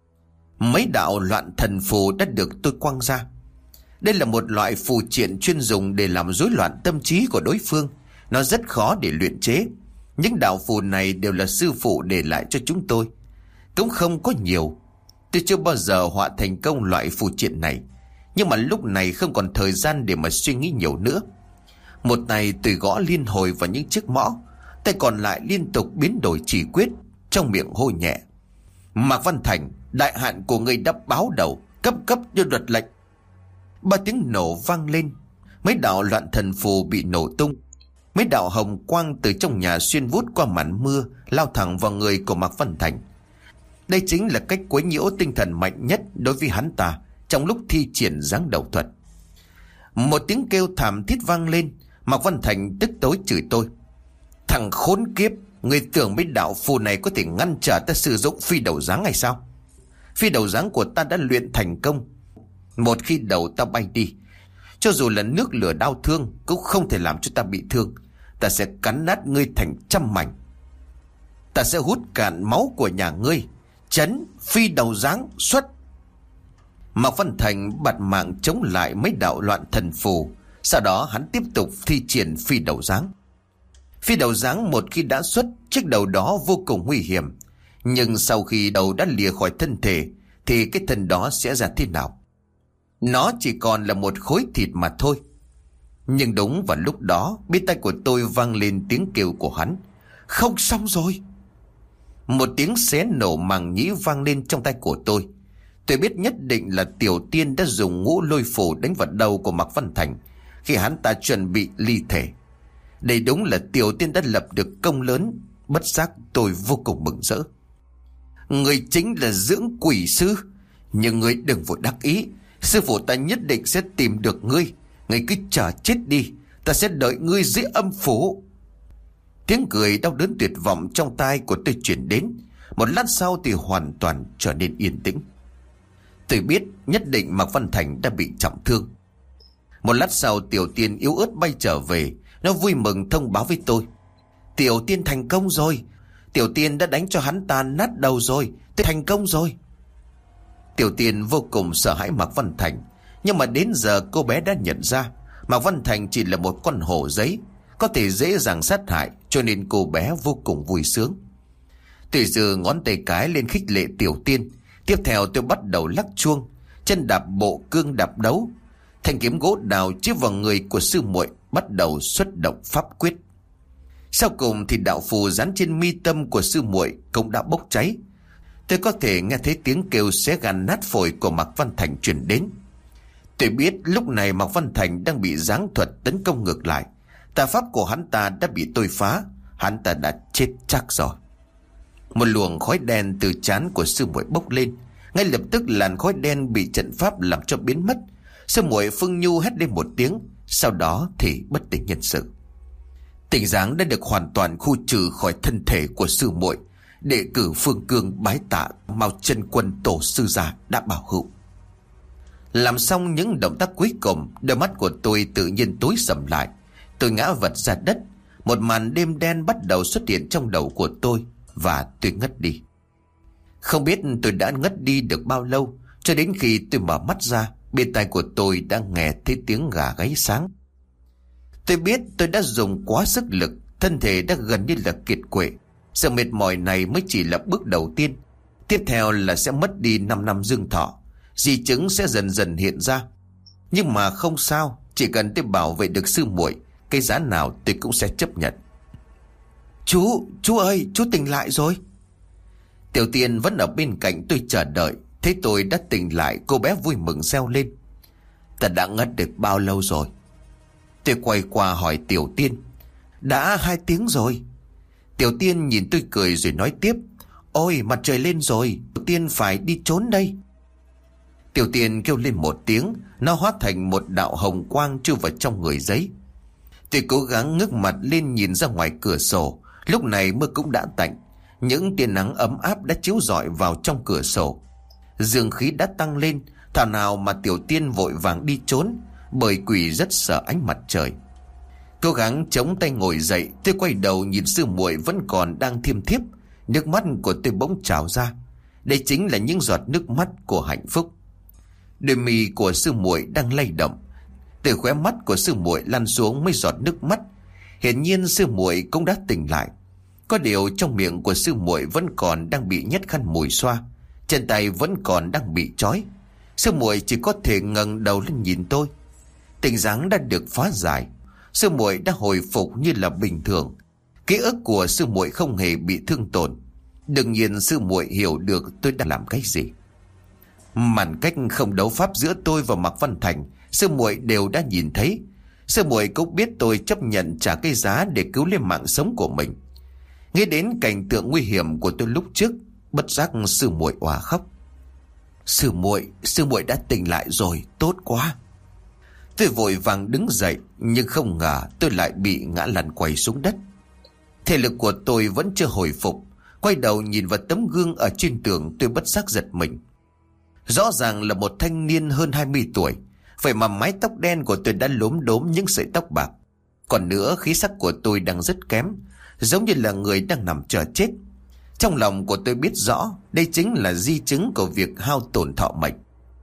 Mấy đạo loạn thần phù đã được tôi quăng ra. Đây là một loại phù triện chuyên dùng để làm rối loạn tâm trí của đối phương. Nó rất khó để luyện chế. Những đạo phù này đều là sư phụ để lại cho chúng tôi. Cũng không có nhiều. Tôi chưa bao giờ họa thành công loại phù triện này. Nhưng mà lúc này không còn thời gian để mà suy nghĩ nhiều nữa. Một tay tôi gõ liên hồi vào những chiếc mõ, tay còn lại liên tục biến đổi chỉ quyết, trong miệng hô nhẹ: "Mạc Văn Thành, đại hạn của ngươi đã báo đầu, cấp như luật lệnh." Ba tiếng nổ vang lên. Mấy đạo loạn thần phù bị nổ tung. Mấy đạo hồng quang từ trong nhà xuyên vút qua màn mưa, lao thẳng vào người của Mạc Văn Thành. Đây chính là cách quấy nhiễu tinh thần mạnh nhất đối với hắn ta trong lúc thi triển giáng đầu thuật. Một tiếng kêu thảm thiết vang lên. Mạc Văn Thành tức tối chửi tôi: "Thằng khốn kiếp, ngươi tưởng mấy đạo phù này có thể ngăn trở ta sử dụng phi đầu giáng hay sao? Phi đầu giáng của ta đã luyện thành công. Một khi đầu ta bay đi, cho dù là nước lửa đau thương cũng không thể làm cho ta bị thương. Ta sẽ cắn nát ngươi thành trăm mảnh. Ta sẽ hút cạn máu của nhà ngươi. Chấn phi đầu giáng xuất." Mạc Văn Thành bạt mạng chống lại mấy đạo loạn thần phù. Sau đó hắn tiếp tục thi triển phi đầu giáng. Phi đầu giáng một khi đã xuất, chiếc đầu đó vô cùng nguy hiểm. Nhưng sau khi đầu đã lìa khỏi thân thể, thì cái thân đó sẽ ra thế nào? Nó chỉ còn là một khối thịt mà thôi. Nhưng đúng vào lúc đó, bên tai của tôi vang lên tiếng kêu của hắn: "Không xong rồi!" Một tiếng xé nổ màng nhĩ vang lên trong tay của tôi. Tôi biết nhất định là Tiểu Tiên đã dùng ngũ lôi phù đánh vào đầu của Mạc Văn Thành khi hắn ta chuẩn bị ly thể. Đây đúng là Tiểu Tiên đã lập được công lớn. Bất giác tôi vô cùng mừng rỡ. "Người chính là dưỡng quỷ sư. Nhưng người đừng vội đắc ý. Sư phụ ta nhất định sẽ tìm được ngươi. Ngươi cứ chờ chết đi. Ta sẽ đợi ngươi dưới âm phủ." Tiếng cười đau đớn tuyệt vọng trong tai của tôi chuyển đến. Một lát sau thì hoàn toàn trở nên yên tĩnh. Tôi biết nhất định Mạc Văn Thành đã bị trọng thương. Một lát sau Tiểu Tiên yếu ớt bay trở về. Nó vui mừng thông báo với tôi: "Tiểu Tiên thành công rồi. Tiểu Tiên đã đánh cho hắn ta nát đầu rồi. Tôi thành công rồi." Tiểu Tiên vô cùng sợ hãi Mạc Văn Thành. Nhưng mà đến giờ cô bé đã nhận ra Mạc Văn Thành chỉ là một con hổ giấy, có thể dễ dàng sát hại, cho nên cô bé vô cùng vui sướng. Tôi giơ ngón tay cái lên khích lệ Tiểu Tiên. Tiếp theo tôi bắt đầu lắc chuông, chân đạp bộ cương đạp đấu. Thanh kiếm gỗ đào chiếu vào người của sư muội bắt đầu xuất động pháp quyết. Sau cùng thì đạo phù dán trên mi tâm của sư muội cũng đã bốc cháy. Tôi có thể nghe thấy tiếng kêu xé gan nát phổi của Mạc Văn Thành truyền đến. Tôi biết lúc này Mạc Văn Thành đang bị giáng thuật tấn công ngược lại. Tà pháp của hắn ta đã bị tôi phá. Hắn ta đã chết chắc rồi. Một luồng khói đen từ trán của sư muội bốc lên. Ngay lập tức làn khói đen bị trận pháp làm cho biến mất. Sư muội Phương Nhu hét lên một tiếng, sau đó thì bất tỉnh nhân sự. Tình dáng đã được hoàn toàn khu trừ khỏi thân thể của sư muội. Đệ cử Phương Cương bái tạ Mao Chân Quân tổ sư già đã bảo hữu. Làm xong những động tác cuối cùng, đôi mắt của tôi tự nhiên tối sầm lại. Tôi ngã vật ra đất. Một màn đêm đen bắt đầu xuất hiện trong đầu của tôi, và tôi ngất đi. Không biết tôi đã ngất đi được bao lâu, cho đến khi tôi mở mắt ra, bên tai của tôi đã nghe thấy tiếng gà gáy sáng. Tôi biết tôi đã dùng quá sức lực, thân thể đã gần như là kiệt quệ. Sự mệt mỏi này mới chỉ là bước đầu tiên. Tiếp theo là sẽ mất đi 5 năm dương thọ. Di chứng sẽ dần dần hiện ra. Nhưng mà không sao, chỉ cần tôi bảo vệ được sư muội, cái giá nào tôi cũng sẽ chấp nhận. Chú ơi, chú tỉnh lại rồi." Tiểu Tiên vẫn ở bên cạnh tôi chờ đợi. Thấy tôi đã tỉnh lại, cô bé vui mừng reo lên: "Ta đã ngất được bao lâu rồi?" Tôi quay qua hỏi Tiểu Tiên: "Đã 2 tiếng rồi." Tiểu Tiên nhìn tôi cười rồi nói tiếp: Ôi mặt trời lên rồi, Tiểu Tiên phải đi trốn đây. Tiểu Tiên kêu lên một tiếng, nó hóa thành một đạo hồng quang chui vào trong người giấy. Tôi cố gắng ngước mặt lên nhìn ra ngoài cửa sổ. Lúc này mưa cũng đã tạnh, những tia nắng ấm áp đã chiếu rọi vào trong cửa sổ. Dương khí đã tăng lên, thảo nào mà Tiểu Tiên vội vàng đi trốn, bởi quỷ rất sợ ánh mặt trời. Cố gắng chống tay ngồi dậy, tôi quay đầu nhìn sư muội vẫn còn đang thiêm thiếp. Nước mắt của tôi bỗng trào ra. Đây chính là những giọt nước mắt của hạnh phúc. Đôi mi của sư muội đang lay động, từ khóe mắt của sư muội lăn xuống mấy giọt nước mắt. Hiển nhiên sư muội cũng đã tỉnh lại. Có điều trong miệng của sư muội vẫn còn đang bị nhét khăn mùi xoa, chân tay vẫn còn đang bị trói. Sư muội chỉ có thể ngẩng đầu lên nhìn tôi. Tình dáng đã được phá giải, sư muội đã hồi phục như là bình thường. Ký ức của sư muội không hề bị thương tổn. Đương nhiên sư muội hiểu được tôi đã làm cái gì. Màn cách không đấu pháp giữa tôi và Mạc Văn Thành, sư muội đều đã nhìn thấy. Sư muội cũng biết tôi chấp nhận trả cái giá để cứu lấy mạng sống của mình. Nghĩ đến cảnh tượng nguy hiểm của tôi lúc trước, bất giác sư muội òa khóc. Sư muội đã tỉnh lại rồi, tốt quá. Tôi vội vàng đứng dậy, nhưng không ngờ tôi lại bị ngã lăn quay xuống đất. Thể lực của tôi vẫn chưa hồi phục. Quay đầu nhìn vào tấm gương ở trên tường, tôi bất giác giật mình. Rõ ràng là một thanh niên hơn 20 tuổi, vậy mà mái tóc đen của tôi đã lốm đốm những sợi tóc bạc. Còn nữa, khí sắc của tôi đang rất kém, giống như là người đang nằm chờ chết. Trong lòng của tôi biết rõ đây chính là di chứng của việc hao tổn thọ mệnh.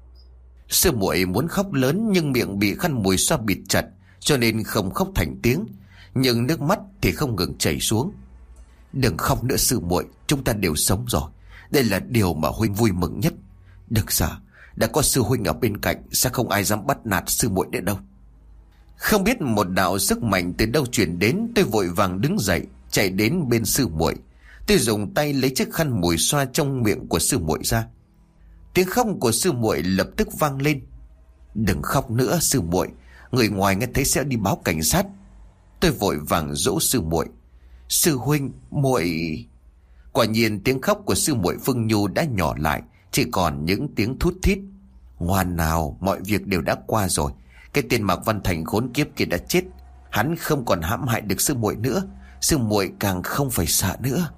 Sư muội muốn khóc lớn nhưng miệng bị khăn mùi xoa bịt chặt, cho nên không khóc thành tiếng, nhưng nước mắt thì không ngừng chảy xuống. Đừng khóc nữa sư muội, chúng ta đều sống rồi. Đây là điều mà huynh vui mừng nhất. Được giờ, đã có sư huynh ở bên cạnh, sẽ không ai dám bắt nạt sư muội nữa đâu. Không biết một đạo sức mạnh từ đâu truyền đến, tôi vội vàng đứng dậy, chạy đến bên sư muội. Tôi dùng tay lấy chiếc khăn mùi xoa trong miệng của sư muội ra. Tiếng khóc của sư muội lập tức vang lên. Đừng khóc nữa sư muội, người ngoài nghe thấy sẽ đi báo cảnh sát. Tôi vội vàng dỗ sư muội. Sư huynh, muội... Quả nhiên tiếng khóc của sư muội Phương Nhu đã nhỏ lại, chỉ còn những tiếng thút thít. Ngoan nào, mọi việc đều đã qua rồi. Cái tên Mạc Văn Thành khốn kiếp kia đã chết, hắn không còn hãm hại được sư muội nữa. Sư muội càng không phải sợ nữa.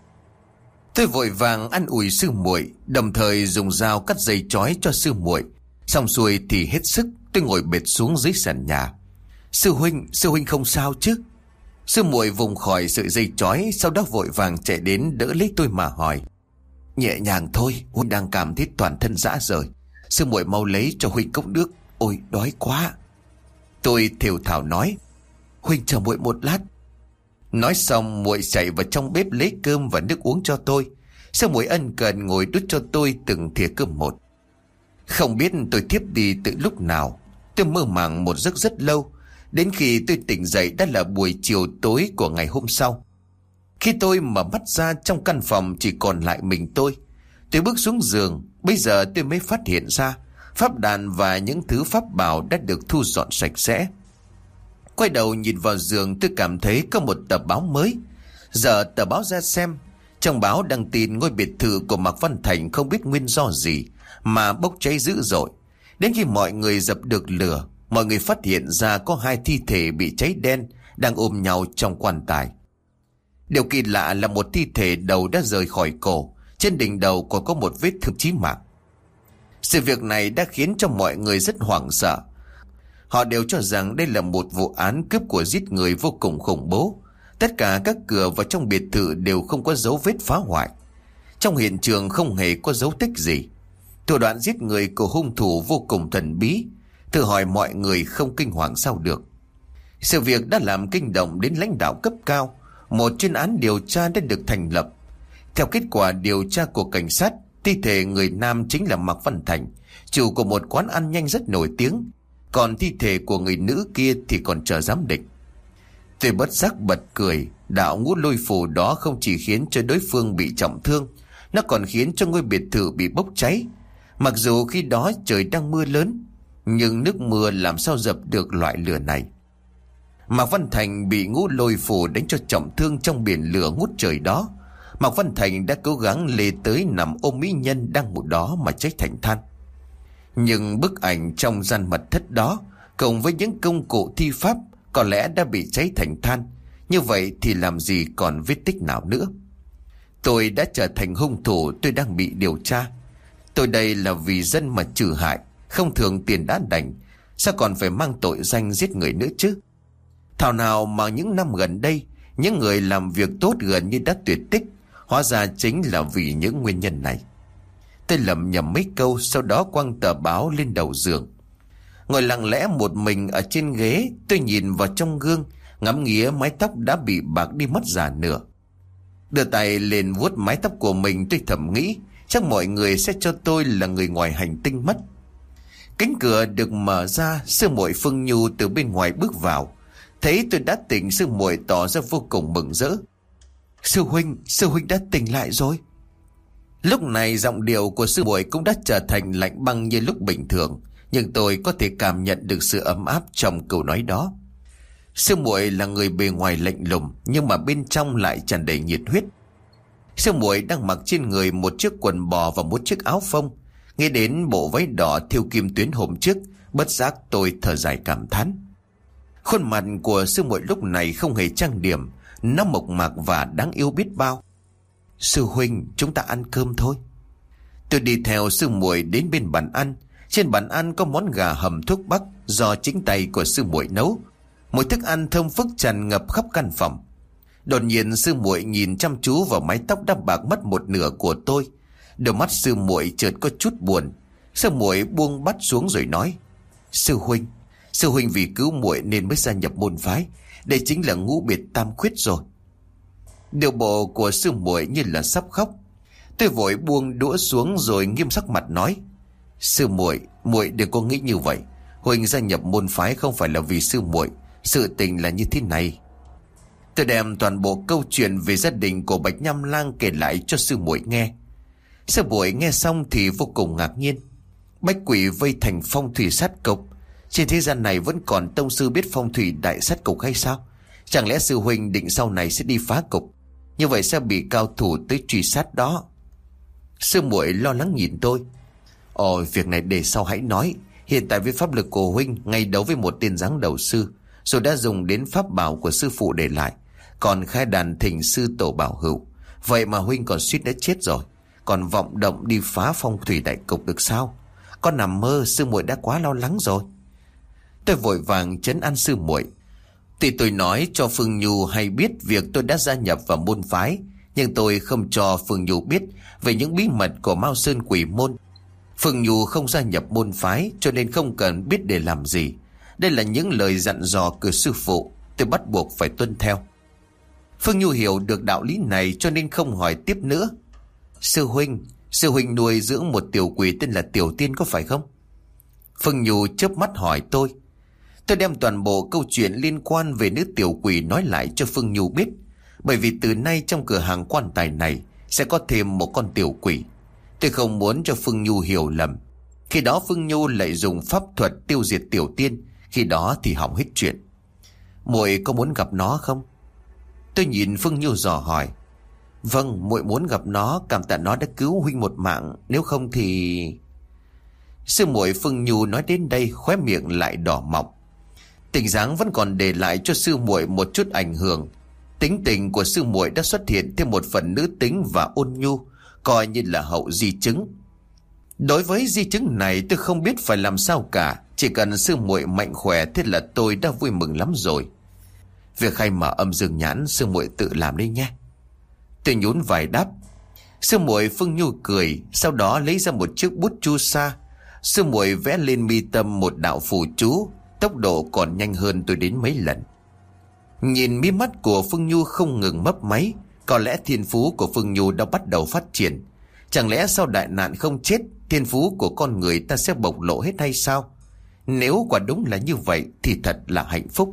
Tôi vội vàng an ủi sư muội, đồng thời dùng dao cắt dây chói cho sư muội. Xong xuôi thì hết sức, tôi ngồi bệt xuống dưới sàn nhà. Sư huynh không sao chứ? Sư muội vùng khỏi sợi dây chói, sau đó vội vàng chạy đến đỡ lấy tôi mà hỏi. Nhẹ nhàng thôi, huynh đang cảm thấy toàn thân rã rời. Sư muội mau lấy cho huynh cốc nước, ôi đói quá. Tôi thều thào nói. Huynh chờ muội một lát. Nói xong muội chạy vào trong bếp lấy cơm và nước uống cho tôi. Sư muội ân cần ngồi đút cho tôi từng thìa cơm một. Không biết tôi thiếp đi từ lúc nào. Tôi mơ màng một giấc rất lâu. Đến khi tôi tỉnh dậy đã là buổi chiều tối của ngày hôm sau. Khi tôi mở mắt ra, trong căn phòng chỉ còn lại mình tôi. Tôi bước xuống giường, bây giờ tôi mới phát hiện ra pháp đàn và những thứ pháp bảo đã được thu dọn sạch sẽ. Quay đầu nhìn vào giường, tôi cảm thấy có một tờ báo mới. Giờ tờ báo ra xem. Trong báo đăng tin ngôi biệt thự của Mạc Văn Thành không biết nguyên do gì mà bốc cháy dữ dội. Đến khi mọi người dập được lửa, mọi người phát hiện ra có 2 thi thể bị cháy đen đang ôm nhau trong quan tài. Điều kỳ lạ là một thi thể đầu đã rời khỏi cổ, trên đỉnh đầu còn có một vết thương chí mạng. Sự việc này đã khiến cho mọi người rất hoảng sợ. Họ đều cho rằng đây là một vụ án cướp của giết người vô cùng khủng bố. Tất cả các cửa vào trong biệt thự đều không có dấu vết phá hoại. Trong hiện trường không hề có dấu tích gì. Thủ đoạn giết người của hung thủ vô cùng thần bí. Thử hỏi mọi người không kinh hoàng sao được. Sự việc đã làm kinh động đến lãnh đạo cấp cao. Một chuyên án điều tra đã được thành lập. Theo kết quả điều tra của cảnh sát, thi thể người nam chính là Mạc Văn Thành, chủ của một quán ăn nhanh rất nổi tiếng. Còn thi thể của người nữ kia thì còn chờ giám định. Tôi bất giác bật cười. Đạo ngũ lôi phù đó không chỉ khiến cho đối phương bị trọng thương, nó còn khiến cho ngôi biệt thự bị bốc cháy. Mặc dù khi đó trời đang mưa lớn, nhưng nước mưa làm sao dập được loại lửa này. Mạc Văn Thành bị Ngũ Lôi Phù đánh cho trọng thương trong biển lửa ngút trời đó. Mạc Văn Thành đã cố gắng lê tới nằm ôm mỹ nhân đang ngủ đó mà cháy thành than. Nhưng bức ảnh trong gian mật thất đó cộng với những công cụ thi pháp có lẽ đã bị cháy thành than. Như vậy thì làm gì còn vết tích nào nữa. Tôi đã trở thành hung thủ, tôi đang bị điều tra. Tôi đây là vì dân mà trừ hại, không thường tiền đã đành, sao còn phải mang tội danh giết người nữa chứ. Thảo nào mà những năm gần đây, những người làm việc tốt gần như đã tuyệt tích, hóa ra chính là vì những nguyên nhân này. Tôi lẩm nhẩm mấy câu, sau đó quăng tờ báo lên đầu giường. Ngồi lặng lẽ một mình ở trên ghế, tôi nhìn vào trong gương, ngắm nghía mái tóc đã bị bạc đi mất già nửa. Đưa tay lên vuốt mái tóc của mình, tôi thầm nghĩ chắc mọi người sẽ cho tôi là người ngoài hành tinh mất. Cánh cửa được mở ra, sư muội Phương Nhu từ bên ngoài bước vào. Thấy tôi đã tỉnh, sư muội tỏ ra vô cùng mừng rỡ. Sư huynh đã tỉnh lại rồi. Lúc này giọng điệu của sư muội cũng đã trở thành lạnh băng như lúc bình thường, nhưng tôi có thể cảm nhận được sự ấm áp trong câu nói đó. Sư muội là người bề ngoài lạnh lùng, nhưng mà bên trong lại tràn đầy nhiệt huyết. Sư muội đang mặc trên người một chiếc quần bò và một chiếc áo phông. Nghe đến bộ váy đỏ thêu kim tuyến hôm trước, bất giác tôi thở dài cảm thán. Khuôn mặt của sư muội lúc này không hề trang điểm, nó mộc mạc và đáng yêu biết bao. Sư huynh, chúng ta ăn cơm thôi. Tôi đi theo sư muội đến bên bàn ăn. Trên bàn ăn có món gà hầm thuốc bắc do chính tay của sư muội nấu. Mùi thức ăn thơm phức tràn ngập khắp căn phòng. Đột nhiên sư muội nhìn chăm chú vào mái tóc đã bạc mất một nửa của tôi. Đôi mắt sư muội chợt có chút buồn. Sư muội buông bát xuống rồi nói: Sư huynh vì cứu muội nên mới gia nhập môn phái. Đây chính là ngũ biệt tam khuyết rồi. Điều bộ của sư muội như là sắp khóc. Tôi vội buông đũa xuống rồi nghiêm sắc mặt nói: Sư muội đừng có nghĩ như vậy. Huynh gia nhập môn phái không phải là vì sư muội. Sự tình là như thế này. Tôi đem toàn bộ câu chuyện về gia đình của Bạch Nham Lang kể lại cho sư muội nghe. Sư muội nghe xong thì vô cùng ngạc nhiên. Bách quỷ vây thành phong thủy sát cục. Trên thế gian này vẫn còn tông sư biết phong thủy đại sát cục hay sao? Chẳng lẽ sư huynh định sau này sẽ đi phá cục? Như vậy sẽ bị cao thủ tới truy sát đó. Sư muội lo lắng nhìn tôi. Ồ, việc này để sau hãy nói. Hiện tại với pháp lực của huynh ngay đấu với một tên giáng đầu sư, rồi đã dùng đến pháp bảo của sư phụ để lại, còn khai đàn thỉnh sư tổ bảo hữu. Vậy mà huynh còn suýt đã chết rồi, còn vọng động đi phá phong thủy đại cục được sao? Con nằm mơ, sư muội đã quá lo lắng rồi. Tôi vội vàng trấn an sư muội. Thì tôi nói cho Phương Nhu hay biết việc tôi đã gia nhập vào môn phái, nhưng tôi không cho Phương Nhu biết về những bí mật của Mao Sơn Quỷ Môn. Phương Nhu không gia nhập môn phái cho nên không cần biết để làm gì. Đây là những lời dặn dò của sư phụ, tôi bắt buộc phải tuân theo. Phương Nhu hiểu được đạo lý này cho nên không hỏi tiếp nữa. Sư huynh nuôi dưỡng một tiểu quỷ tên là Tiểu Tiên có phải không? Phương Nhu chớp mắt hỏi tôi. Tôi đem toàn bộ câu chuyện liên quan về nữ tiểu quỷ nói lại cho Phương Nhu biết. Bởi vì từ nay trong cửa hàng quan tài này sẽ có thêm một con tiểu quỷ. Tôi không muốn cho Phương Nhu hiểu lầm. Khi đó Phương Nhu lại dùng pháp thuật tiêu diệt Tiểu Tiên. Khi đó thì hỏng hết chuyện. Muội có muốn gặp nó không? Tôi nhìn Phương Nhu dò hỏi. Vâng, muội muốn gặp nó, cảm tạ nó đã cứu huynh một mạng, nếu không thì... Sư muội Phương Nhu nói đến đây khóe miệng lại đỏ mọng. Tình dáng vẫn còn để lại cho sư muội một chút ảnh hưởng. Tính tình của sư muội đã xuất hiện thêm một phần nữ tính và ôn nhu, coi như là hậu di chứng. Đối với di chứng này tôi không biết phải làm sao cả. Chỉ cần sư muội mạnh khỏe thế là tôi đã vui mừng lắm rồi. Việc khai mở âm dương nhãn sư muội tự làm đi nhé. Tôi nhún vai đáp. Sư muội Phương Nhu cười, sau đó lấy ra một chiếc bút chu sa. Sư muội vẽ lên mi tâm một đạo phù chú, tốc độ còn nhanh hơn tôi đến mấy lần. Nhìn mí mắt của Phương Nhu không ngừng mấp máy, có lẽ thiên phú của Phương Nhu đã bắt đầu phát triển. Chẳng lẽ sau đại nạn không chết, thiên phú của con người ta sẽ bộc lộ hết hay sao? Nếu quả đúng là như vậy thì thật là hạnh phúc.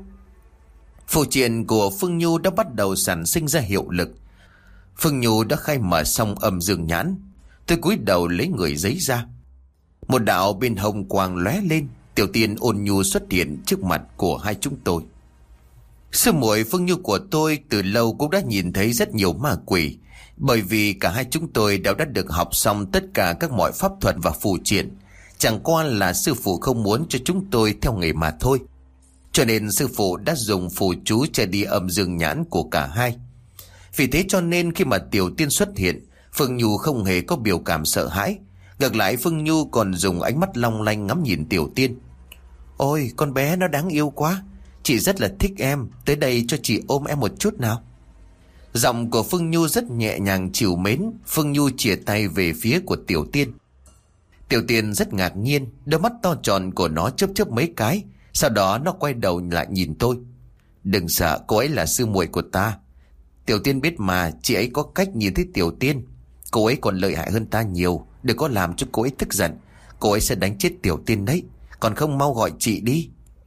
Phù triện của Phương Nhu đã bắt đầu sản sinh ra hiệu lực. Phương Nhu đã khai mở xong âm dương nhãn. Tôi cúi đầu lấy người giấy ra. Một đạo bên hồng quang lóe lên. Tiểu Tiên ôn nhu xuất hiện trước mặt của hai chúng tôi. Sư muội Phương Nhu của tôi từ lâu cũng đã nhìn thấy rất nhiều ma quỷ, bởi vì cả hai chúng tôi đều đã được học xong tất cả các mọi pháp thuật và phù triện. Chẳng qua là sư phụ không muốn cho chúng tôi theo nghề mà thôi. Cho nên sư phụ đã dùng phù chú che đi âm dương nhãn của cả hai. Vì thế cho nên khi mà Tiểu Tiên xuất hiện, Phương Nhu không hề có biểu cảm sợ hãi. Ngược lại, Phương Nhu còn dùng ánh mắt long lanh ngắm nhìn Tiểu Tiên. Ôi, con bé nó đáng yêu quá. Chị rất là thích em. Tới đây cho chị ôm em một chút nào. Giọng của Phương Nhu rất nhẹ nhàng trìu mến. Phương Nhu chìa tay về phía của Tiểu Tiên. Tiểu Tiên rất ngạc nhiên. Đôi mắt to tròn của nó chớp chớp mấy cái. Sau đó nó quay đầu lại nhìn tôi. Đừng sợ, cô ấy là sư muội của ta. Tiểu Tiên biết mà, chị ấy có cách nhìn thấy Tiểu Tiên. Cô ấy còn lợi hại hơn ta nhiều. Đừng có làm cho cô ấy tức giận. Cô ấy sẽ đánh chết Tiểu Tiên đấy. Còn không mau gọi chị đi.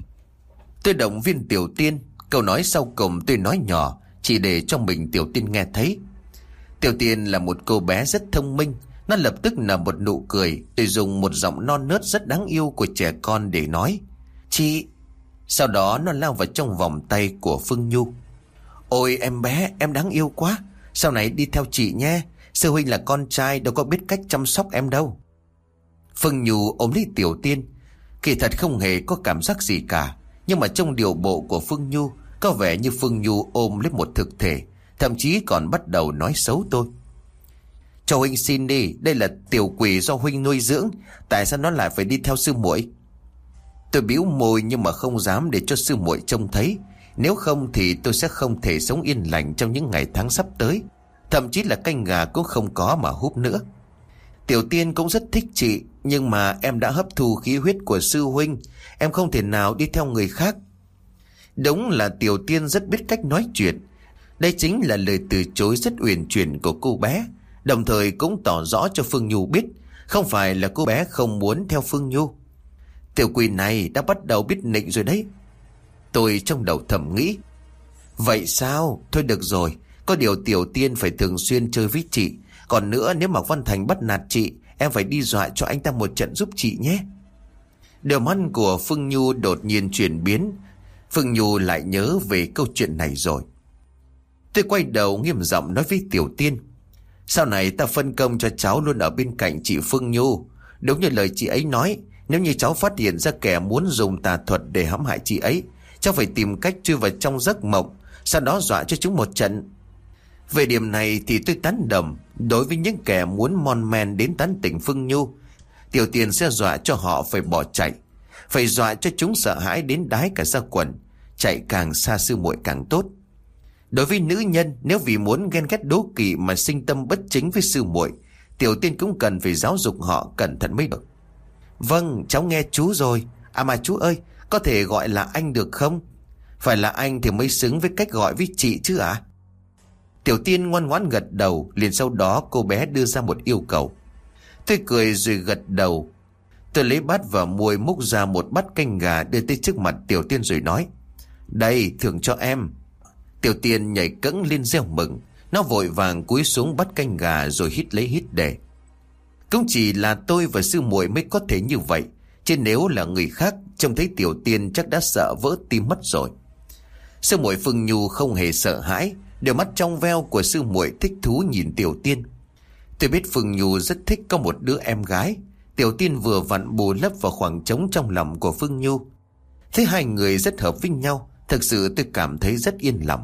Tôi động viên Tiểu Tiên. Câu nói sau cùng tôi nói nhỏ, chỉ để cho mình Tiểu Tiên nghe thấy. Tiểu Tiên là một cô bé rất thông minh. Nó lập tức nở một nụ cười. Tôi dùng một giọng non nớt rất đáng yêu của trẻ con để nói chị. Sau đó nó lao vào trong vòng tay của Phương Nhu. Ôi em bé, em đáng yêu quá. Sau này đi theo chị nhé. Sư huynh là con trai, đâu có biết cách chăm sóc em đâu. Phương Nhu ôm lấy Tiểu Tiên. Kỳ thật không hề có cảm giác gì cả. Nhưng mà trong điệu bộ của Phương Nhu, có vẻ như Phương Nhu ôm lấy một thực thể. Thậm chí còn bắt đầu nói xấu tôi. Cho huynh xin đi. Đây là tiểu quỷ do huynh nuôi dưỡng. Tại sao nó lại phải đi theo sư muội? Tôi bĩu môi nhưng mà không dám để cho sư muội trông thấy. Nếu không thì tôi sẽ không thể sống yên lành trong những ngày tháng sắp tới. Thậm chí là canh gà cũng không có mà húp nữa. Tiểu Tiên cũng rất thích chị. Nhưng mà em đã hấp thu khí huyết của sư huynh. Em không thể nào đi theo người khác. Đúng là Tiểu Tiên rất biết cách nói chuyện. Đây chính là lời từ chối rất uyển chuyển của cô bé. Đồng thời cũng tỏ rõ cho Phương Nhu biết không phải là cô bé không muốn theo Phương Nhu. Tiểu quỷ này đã bắt đầu biết nịnh rồi đấy. Tôi trong đầu thầm nghĩ. Vậy sao? Thôi được rồi. Có điều Tiểu Tiên phải thường xuyên chơi với chị. Còn nữa, nếu Mạc Văn Thành bắt nạt chị, em phải đi dọa cho anh ta một trận giúp chị nhé. Đôi mắt của Phương Nhu đột nhiên chuyển biến. Phương Nhu lại nhớ về câu chuyện này rồi. Tôi quay đầu nghiêm giọng nói với Tiểu Tiên. Sau này ta phân công cho cháu luôn ở bên cạnh chị Phương Nhu. Đúng như lời chị ấy nói, nếu như cháu phát hiện ra kẻ muốn dùng tà thuật để hãm hại chị ấy, cháu phải tìm cách chui vào trong giấc mộng, sau đó dọa cho chúng một trận. Về điểm này thì tôi tán đồng. Đối với những kẻ muốn mon men đến tán tỉnh Phương Nhu, Tiểu Tiên sẽ dọa cho họ phải bỏ chạy. Phải dọa cho chúng sợ hãi đến đái cả da quần. Chạy càng xa sư muội càng tốt. Đối với nữ nhân, nếu vì muốn ghen ghét đố kỵ mà sinh tâm bất chính với sư muội, Tiểu Tiên cũng cần phải giáo dục họ cẩn thận mới được. Vâng, cháu nghe chú rồi. À mà chú ơi, có thể gọi là anh được không? Phải là anh thì mới xứng với cách gọi với chị chứ ạ? Tiểu Tiên ngoan ngoãn gật đầu. Liền sau đó cô bé đưa ra một yêu cầu. Tôi cười rồi gật đầu. Tôi lấy bát và muôi múc ra một bát canh gà đưa tới trước mặt Tiểu Tiên rồi nói. Đây, thưởng cho em. Tiểu Tiên nhảy cẫng lên reo mừng. Nó vội vàng cúi xuống bắt canh gà rồi hít lấy hít để. Cũng chỉ là tôi và sư muội mới có thể như vậy. Chứ nếu là người khác, trông thấy Tiểu Tiên chắc đã sợ vỡ tim mất rồi. Sư muội Phương Nhu không hề sợ hãi. Đôi mắt trong veo của sư muội thích thú nhìn Tiểu Tiên. Tôi biết Phương Nhu rất thích có một đứa em gái. Tiểu Tiên vừa vặn bù lấp vào khoảng trống trong lòng của Phương Nhu. Thấy hai người rất hợp với nhau, thực sự tôi cảm thấy rất yên lòng.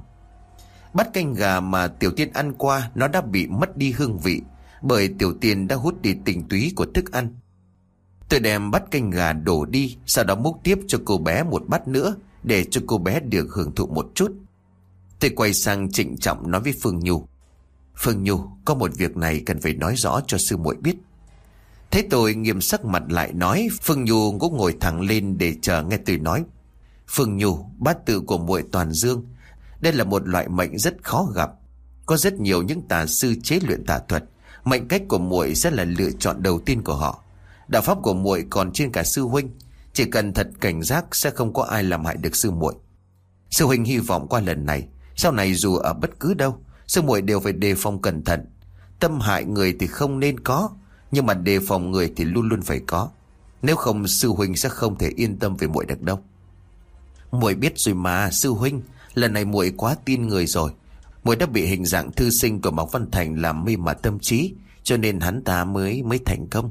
Bát canh gà mà Tiểu Tiên ăn qua, nó đã bị mất đi hương vị, bởi Tiểu Tiên đã hút đi tinh túy của thức ăn. Tôi đem bát canh gà đổ đi, sau đó múc tiếp cho cô bé một bát nữa, để cho cô bé được hưởng thụ một chút. Tôi quay sang trịnh trọng nói với Phương Nhu. Phương Nhu, có một việc này cần phải nói rõ cho sư muội biết. Thấy tôi nghiêm sắc mặt lại nói, Phương Nhu cũng ngồi thẳng lên để chờ nghe tôi nói. Phương Nhu, bát tự của muội toàn dương. Đây là một loại mệnh rất khó gặp. Có rất nhiều những tà sư chế luyện tà thuật. Mệnh cách của muội sẽ là lựa chọn đầu tiên của họ. Đạo pháp của muội còn trên cả sư huynh. Chỉ cần thật cảnh giác sẽ không có ai làm hại được sư muội. Sư huynh hy vọng qua lần này, sau này dù ở bất cứ đâu, sư muội đều phải đề phòng cẩn thận. Tâm hại người thì không nên có, nhưng mà đề phòng người thì luôn luôn phải có. Nếu không sư huynh sẽ không thể yên tâm về muội được đâu. Muội biết rồi mà sư huynh. Lần này muội quá tin người rồi. Muội đã bị hình dạng thư sinh của Mạc Văn Thành làm mê mà tâm trí, cho nên hắn ta mới thành công.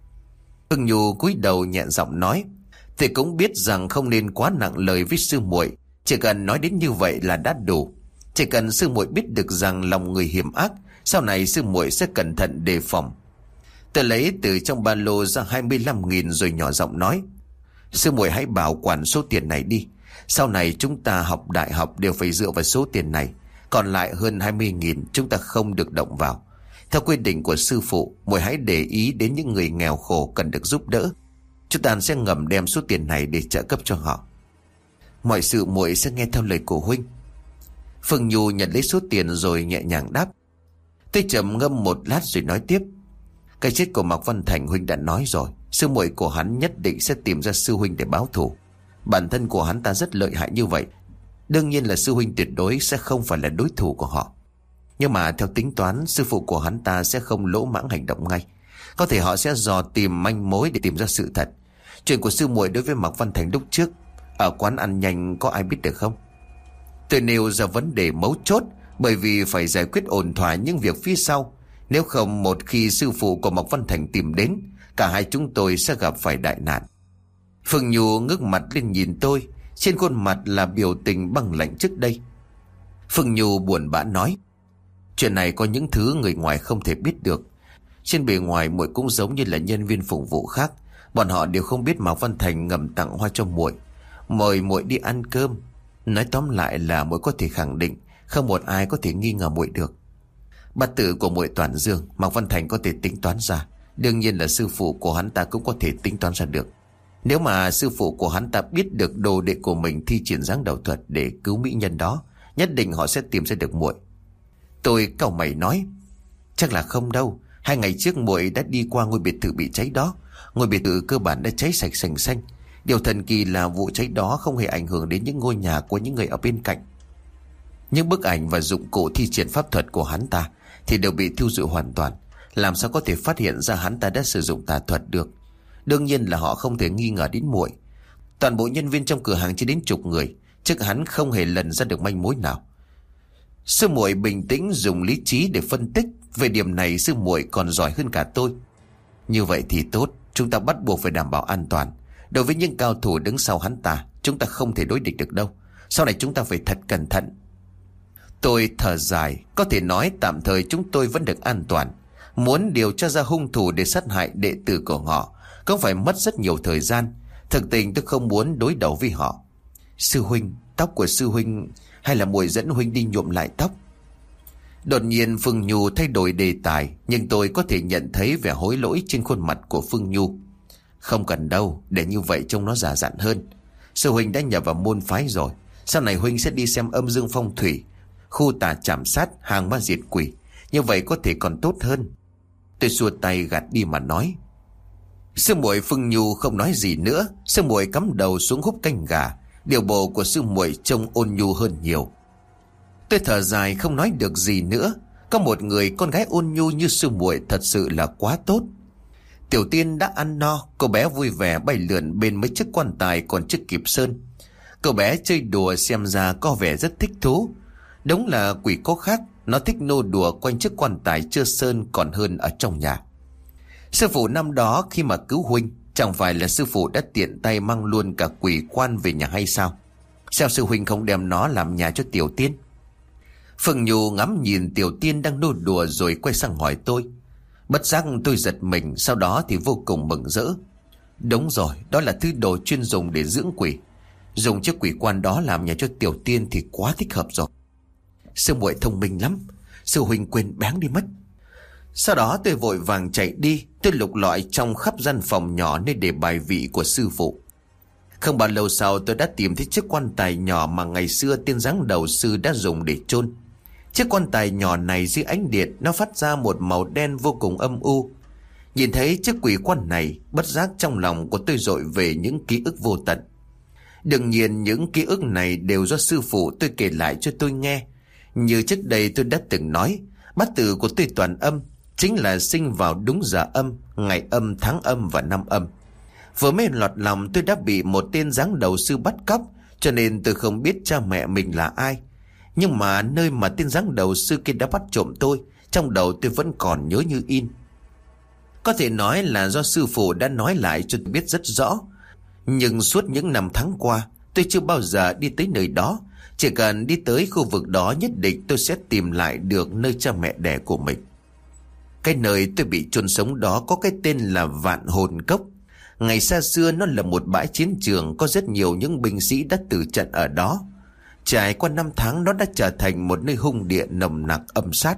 Phương Nhu cúi đầu nhẹ giọng nói: Thầy cũng biết rằng không nên quá nặng lời với sư muội, chỉ cần nói đến như vậy là đã đủ. Chỉ cần sư muội biết được rằng lòng người hiểm ác, sau này sư muội sẽ cẩn thận đề phòng. Tôi lấy từ trong ba lô ra 25.000 rồi nhỏ giọng nói: Sư muội hãy bảo quản số tiền này đi. Sau này chúng ta học đại học đều phải dựa vào số tiền này. Còn lại hơn 20.000 chúng ta không được động vào. Theo quy định của sư phụ, muội hãy để ý đến những người nghèo khổ cần được giúp đỡ. Chúng ta sẽ ngầm đem số tiền này để trợ cấp cho họ. Mọi sự muội sẽ nghe theo lời của huynh. Phương Nhu nhận lấy số tiền rồi nhẹ nhàng đáp. Tôi trầm ngâm một lát rồi nói tiếp: Cái chết của Mạc Văn Thành huynh đã nói rồi. Sư muội của hắn nhất định sẽ tìm ra sư huynh để báo thù. Bản thân của hắn ta rất lợi hại như vậy, đương nhiên là sư huynh tuyệt đối sẽ không phải là đối thủ của họ. Nhưng mà theo tính toán, sư phụ của hắn ta sẽ không lỗ mãng hành động ngay. Có thể họ sẽ dò tìm manh mối để tìm ra sự thật. Chuyện của sư muội đối với Mạc Văn Thành lúc trước ở quán ăn nhanh có ai biết được không? Tôi nêu ra vấn đề mấu chốt, bởi vì phải giải quyết ổn thỏa những việc phía sau. Nếu không, một khi sư phụ của Mạc Văn Thành tìm đến, cả hai chúng tôi sẽ gặp phải đại nạn. Phương Nhu ngước mặt lên nhìn tôi, trên khuôn mặt là biểu tình băng lạnh trước đây. Phương Nhu buồn bã nói: Chuyện này có những thứ người ngoài không thể biết được. Trên bề ngoài muội cũng giống như là nhân viên phục vụ khác. Bọn họ đều không biết Mạc Văn Thành ngầm tặng hoa cho muội, mời muội đi ăn cơm. Nói tóm lại là muội có thể khẳng định không một ai có thể nghi ngờ muội được. Bát tự của muội toàn dương, Mạc Văn Thành có thể tính toán ra. Đương nhiên là sư phụ của hắn ta cũng có thể tính toán ra được. Nếu mà sư phụ của hắn ta biết được đồ đệ của mình thi triển giáng đầu thuật để cứu mỹ nhân đó, nhất định họ sẽ tìm ra được muội. Tôi cau mày nói: Chắc là không đâu. 2 ngày trước muội đã đi qua ngôi biệt thự bị cháy đó. Ngôi biệt thự cơ bản đã cháy sạch sành xanh. Điều thần kỳ là vụ cháy đó không hề ảnh hưởng đến những ngôi nhà của những người ở bên cạnh. Những bức ảnh và dụng cụ thi triển pháp thuật của hắn ta thì đều bị thiêu rụi hoàn toàn. Làm sao có thể phát hiện ra hắn ta đã sử dụng tà thuật được? Đương nhiên là họ không thể nghi ngờ đến muội. Toàn bộ nhân viên trong cửa hàng chỉ đến chục người, chắc hắn không hề lần ra được manh mối nào. Sư muội bình tĩnh dùng lý trí để phân tích. Về điểm này sư muội còn giỏi hơn cả tôi. Như vậy thì tốt, chúng ta bắt buộc phải đảm bảo an toàn. Đối với những cao thủ đứng sau hắn ta, chúng ta không thể đối địch được đâu. Sau này chúng ta phải thật cẩn thận. Tôi thở dài. Có thể nói tạm thời chúng tôi vẫn được an toàn. Muốn điều tra ra hung thủ để sát hại đệ tử của họ cũng phải mất rất nhiều thời gian. Thực tình tôi không muốn đối đầu với họ. Sư huynh, tóc của sư huynh, hay là muội dẫn huynh đi nhuộm lại tóc? Đột nhiên Phương Nhu thay đổi đề tài, nhưng tôi có thể nhận thấy vẻ hối lỗi trên khuôn mặt của Phương Nhu. Không cần đâu, để như vậy trông nó già dặn hơn. Sư huynh đã nhập vào môn phái rồi, sau này huynh sẽ đi xem âm dương phong thủy, khu tà chảm sát, hàng ma diệt quỷ. Như vậy có thể còn tốt hơn. Tôi xua tay gạt đi mà nói. Sư muội Phương Nhu không nói gì nữa. Sư muội cắm đầu xuống húp canh gà. Điều bộ của sư muội trông ôn nhu hơn nhiều. Tôi thở dài không nói được gì nữa. Có một người con gái ôn nhu như sư muội thật sự là quá tốt. Tiểu Tiên đã ăn no, cô bé vui vẻ bay lượn bên mấy chiếc quan tài còn chưa kịp sơn. Cậu bé chơi đùa xem ra có vẻ rất thích thú. Đúng là quỷ có khác, nó thích nô đùa quanh chiếc quan tài chưa sơn còn hơn ở trong nhà. Sư phụ năm đó khi mà cứu huynh, chẳng phải là sư phụ đã tiện tay mang luôn cả quỷ quan về nhà hay sao? Sao sư huynh không đem nó làm nhà cho Tiểu Tiên? Phương Nhu ngắm nhìn Tiểu Tiên đang nô đùa rồi quay sang hỏi tôi. Bất giác tôi giật mình, sau đó thì vô cùng mừng rỡ. Đúng rồi, đó là thứ đồ chuyên dùng để dưỡng quỷ. Dùng chiếc quỷ quan đó làm nhà cho Tiểu Tiên thì quá thích hợp rồi. Sư muội thông minh lắm, sư huynh quên bén đi mất. Sau đó tôi vội vàng chạy đi. Tôi lục lọi trong khắp gian phòng nhỏ nơi để bài vị của sư phụ. Không bao lâu sau tôi đã tìm thấy chiếc quan tài nhỏ mà ngày xưa tiên giáng đầu sư đã dùng để chôn. Chiếc quan tài nhỏ này dưới ánh điện nó phát ra một màu đen vô cùng âm u. Nhìn thấy chiếc quỷ quan này, bất giác trong lòng của tôi dội về những ký ức vô tận. Đương nhiên những ký ức này đều do sư phụ tôi kể lại cho tôi nghe. Như trước đây tôi đã từng nói, bát tự của tôi toàn âm, chính là sinh vào đúng giờ âm, ngày âm, tháng âm và năm âm. Vừa mới lọt lòng tôi đã bị một tên giáng đầu sư bắt cóc, cho nên tôi không biết cha mẹ mình là ai. Nhưng mà nơi mà tên giáng đầu sư kia đã bắt trộm tôi, trong đầu tôi vẫn còn nhớ như in. Có thể nói là do sư phụ đã nói lại cho tôi biết rất rõ. Nhưng suốt những năm tháng qua, tôi chưa bao giờ đi tới nơi đó. Chỉ cần đi tới khu vực đó, nhất định tôi sẽ tìm lại được nơi cha mẹ đẻ của mình. Cái nơi tôi bị chôn sống đó có cái tên là Vạn Hồn Cốc. Ngày xa xưa nó là một bãi chiến trường, có rất nhiều những binh sĩ đã tử trận ở đó. Trải qua năm tháng, nó đã trở thành một nơi hung địa nồng nặc âm sát.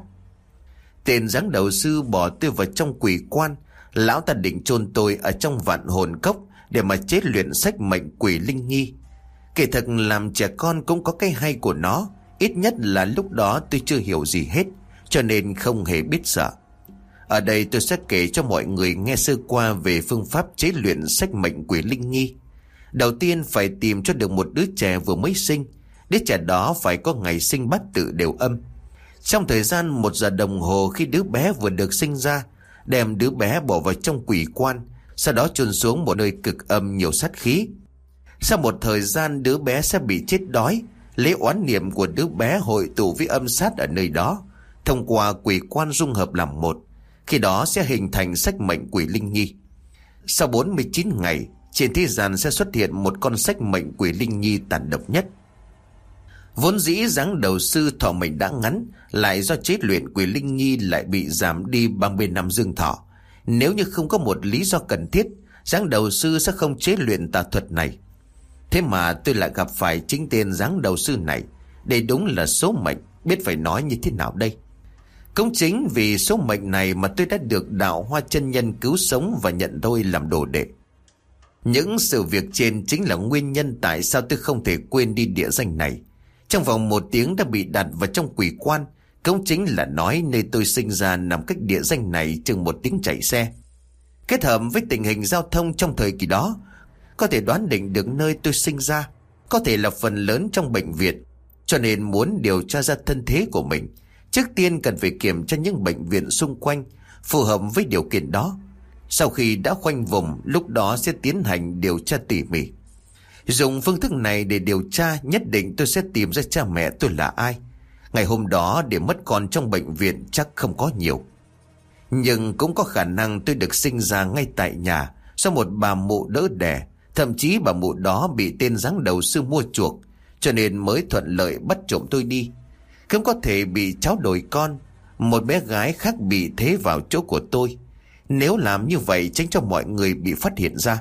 Tên giáng đầu sư bỏ tôi vào trong quỷ quan. Lão ta định chôn tôi ở trong Vạn Hồn Cốc để mà chế luyện sách mệnh quỷ linh nghi. Kể thật, làm trẻ con cũng có cái hay của nó. Ít nhất là lúc đó tôi chưa hiểu gì hết, cho nên không hề biết sợ. Ở đây tôi sẽ kể cho mọi người nghe sơ qua về phương pháp chế luyện sách mệnh quỷ linh nghi. Đầu tiên phải tìm cho được một đứa trẻ vừa mới sinh. Đứa trẻ đó phải có ngày sinh bát tự đều âm. Trong thời gian 1 giờ đồng hồ khi đứa bé vừa được sinh ra, đem đứa bé bỏ vào trong quỷ quan, sau đó chôn xuống một nơi cực âm nhiều sát khí. Sau một thời gian, đứa bé sẽ bị chết đói, lấy oán niệm của đứa bé hội tụ với âm sát ở nơi đó, thông qua quỷ quan dung hợp làm một. Khi đó sẽ hình thành sách mệnh quỷ linh nghi. Sau 49 ngày, trên thế gian sẽ xuất hiện một con sách mệnh quỷ linh nghi tàn độc nhất. Vốn dĩ giáng đầu sư thọ mệnh đã ngắn, lại do chế luyện quỷ linh nghi lại bị giảm đi 30 năm dương thọ. Nếu như không có một lý do cần thiết, giáng đầu sư sẽ không chế luyện tà thuật này. Thế mà tôi lại gặp phải chính tên giáng đầu sư này. Đây đúng là số mệnh, biết phải nói như thế nào đây. Cũng chính vì số mệnh này mà tôi đã được Đạo Hoa chân nhân cứu sống và nhận tôi làm đồ đệ. Những sự việc trên chính là nguyên nhân tại sao tôi không thể quên đi địa danh này. Trong vòng 1 tiếng đã bị đặt vào trong quỷ quan. Cũng chính là nói nơi tôi sinh ra nằm cách địa danh này chừng 1 tiếng chạy xe. Kết hợp với tình hình giao thông trong thời kỳ đó, có thể đoán định được nơi tôi sinh ra, có thể là phần lớn trong bệnh viện. Cho nên muốn điều tra ra thân thế của mình, trước tiên cần phải kiểm tra những bệnh viện xung quanh phù hợp với điều kiện đó. Sau khi đã khoanh vùng, lúc đó sẽ tiến hành điều tra tỉ mỉ. Dùng phương thức này để điều tra, nhất định tôi sẽ tìm ra cha mẹ tôi là ai. Ngày hôm đó để mất con trong bệnh viện chắc không có nhiều. Nhưng cũng có khả năng tôi được sinh ra ngay tại nhà do một bà mụ đỡ đẻ. Thậm chí bà mụ đó bị tên giáng đầu sư mua chuộc, cho nên mới thuận lợi bắt trộm tôi đi. Cũng có thể bị cháu đổi con, một bé gái khác bị thế vào chỗ của tôi. Nếu làm như vậy tránh cho mọi người bị phát hiện ra.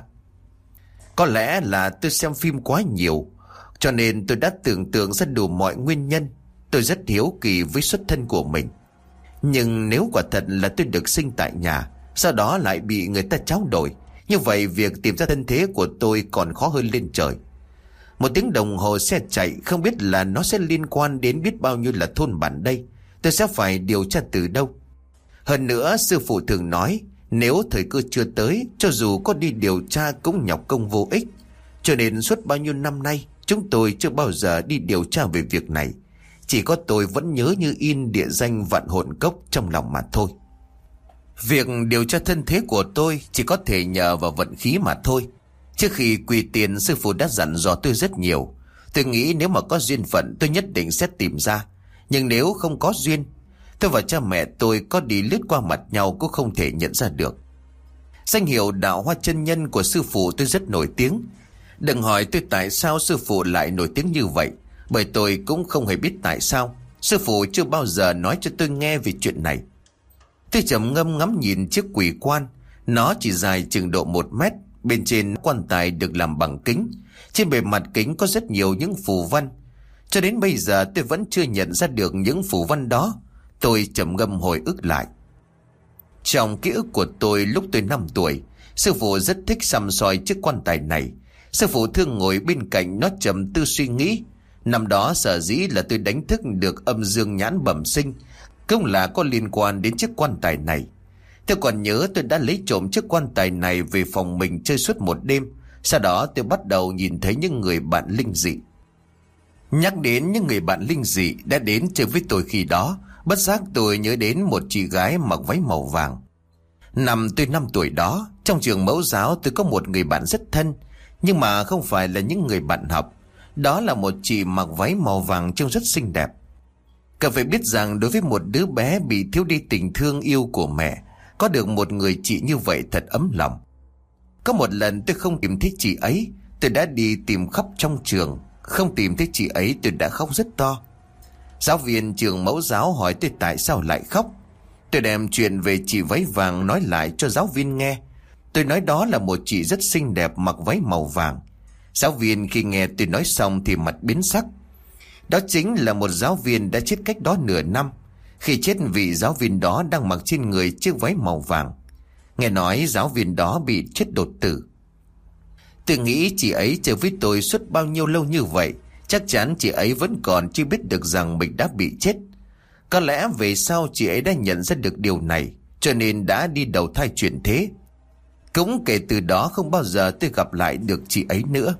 Có lẽ là tôi xem phim quá nhiều, cho nên tôi đã tưởng tượng ra đủ mọi nguyên nhân. Tôi rất hiếu kỳ với xuất thân của mình. Nhưng nếu quả thật là tôi được sinh tại nhà, sau đó lại bị người ta tráo đổi, như vậy việc tìm ra thân thế của tôi còn khó hơn lên trời. 1 tiếng đồng hồ xe chạy, không biết là nó sẽ liên quan đến biết bao nhiêu là thôn bản đây. Tôi sẽ phải điều tra từ đâu. Hơn nữa, sư phụ thường nói, nếu thời cơ chưa tới, cho dù có đi điều tra cũng nhọc công vô ích. Cho nên suốt bao nhiêu năm nay, chúng tôi chưa bao giờ đi điều tra về việc này. Chỉ có tôi vẫn nhớ như in địa danh Vạn Hồn Cốc trong lòng mà thôi. Việc điều tra thân thế của tôi chỉ có thể nhờ vào vận khí mà thôi. Trước khi quỳ tiền, sư phụ đã dặn dò tôi rất nhiều. Tôi nghĩ nếu mà có duyên phận tôi nhất định sẽ tìm ra. Nhưng nếu không có duyên, tôi và cha mẹ tôi có đi lướt qua mặt nhau cũng không thể nhận ra được. Danh hiệu Đạo Hoa chân nhân của sư phụ tôi rất nổi tiếng. Đừng hỏi tôi tại sao sư phụ lại nổi tiếng như vậy, bởi tôi cũng không hề biết tại sao. Sư phụ chưa bao giờ nói cho tôi nghe về chuyện này. Tôi trầm ngâm ngắm nhìn chiếc quỷ quan. Nó chỉ dài chừng độ 1 mét. Bên trên quan tài được làm bằng kính. Trên bề mặt kính có rất nhiều những phù văn. Cho đến bây giờ tôi vẫn chưa nhận ra được những phù văn đó. Tôi trầm ngâm hồi ức lại. Trong ký ức của tôi lúc tôi 5 tuổi, sư phụ rất thích săm soi chiếc quan tài này. Sư phụ thường ngồi bên cạnh nó trầm tư suy nghĩ. Năm đó sở dĩ là tôi đánh thức được âm dương nhãn bẩm sinh, cũng là có liên quan đến chiếc quan tài này. Tôi còn nhớ tôi đã lấy trộm chiếc quan tài này về phòng mình chơi suốt 1 đêm. Sau đó tôi bắt đầu nhìn thấy những người bạn linh dị. Nhắc đến những người bạn linh dị đã đến chơi với tôi khi đó, bất giác tôi nhớ đến một chị gái mặc váy màu vàng. Năm tôi 5 tuổi đó, trong trường mẫu giáo tôi có một người bạn rất thân, nhưng mà không phải là những người bạn học. Đó là một chị mặc váy màu vàng trông rất xinh đẹp. Cậu phải biết rằng đối với một đứa bé bị thiếu đi tình thương yêu của mẹ, có được một người chị như vậy thật ấm lòng. Có một lần tôi không tìm thấy chị ấy, tôi đã đi tìm khắp trong trường. Không tìm thấy chị ấy tôi đã khóc rất to. Giáo viên trường mẫu giáo hỏi tôi tại sao lại khóc. Tôi đem chuyện về chị váy vàng nói lại cho giáo viên nghe. Tôi nói đó là một chị rất xinh đẹp mặc váy màu vàng. Giáo viên khi nghe tôi nói xong thì mặt biến sắc. Đó chính là một giáo viên đã chết cách đó nửa năm. Khi chết vị giáo viên đó đang mặc trên người chiếc váy màu vàng. Nghe nói giáo viên đó bị chết đột tử. Tôi nghĩ chị ấy chơi với tôi suốt bao nhiêu lâu như vậy, chắc chắn chị ấy vẫn còn chưa biết được rằng mình đã bị chết. Có lẽ về sau chị ấy đã nhận ra được điều này, cho nên đã đi đầu thai chuyển thế. Cũng kể từ đó không bao giờ tôi gặp lại được chị ấy nữa.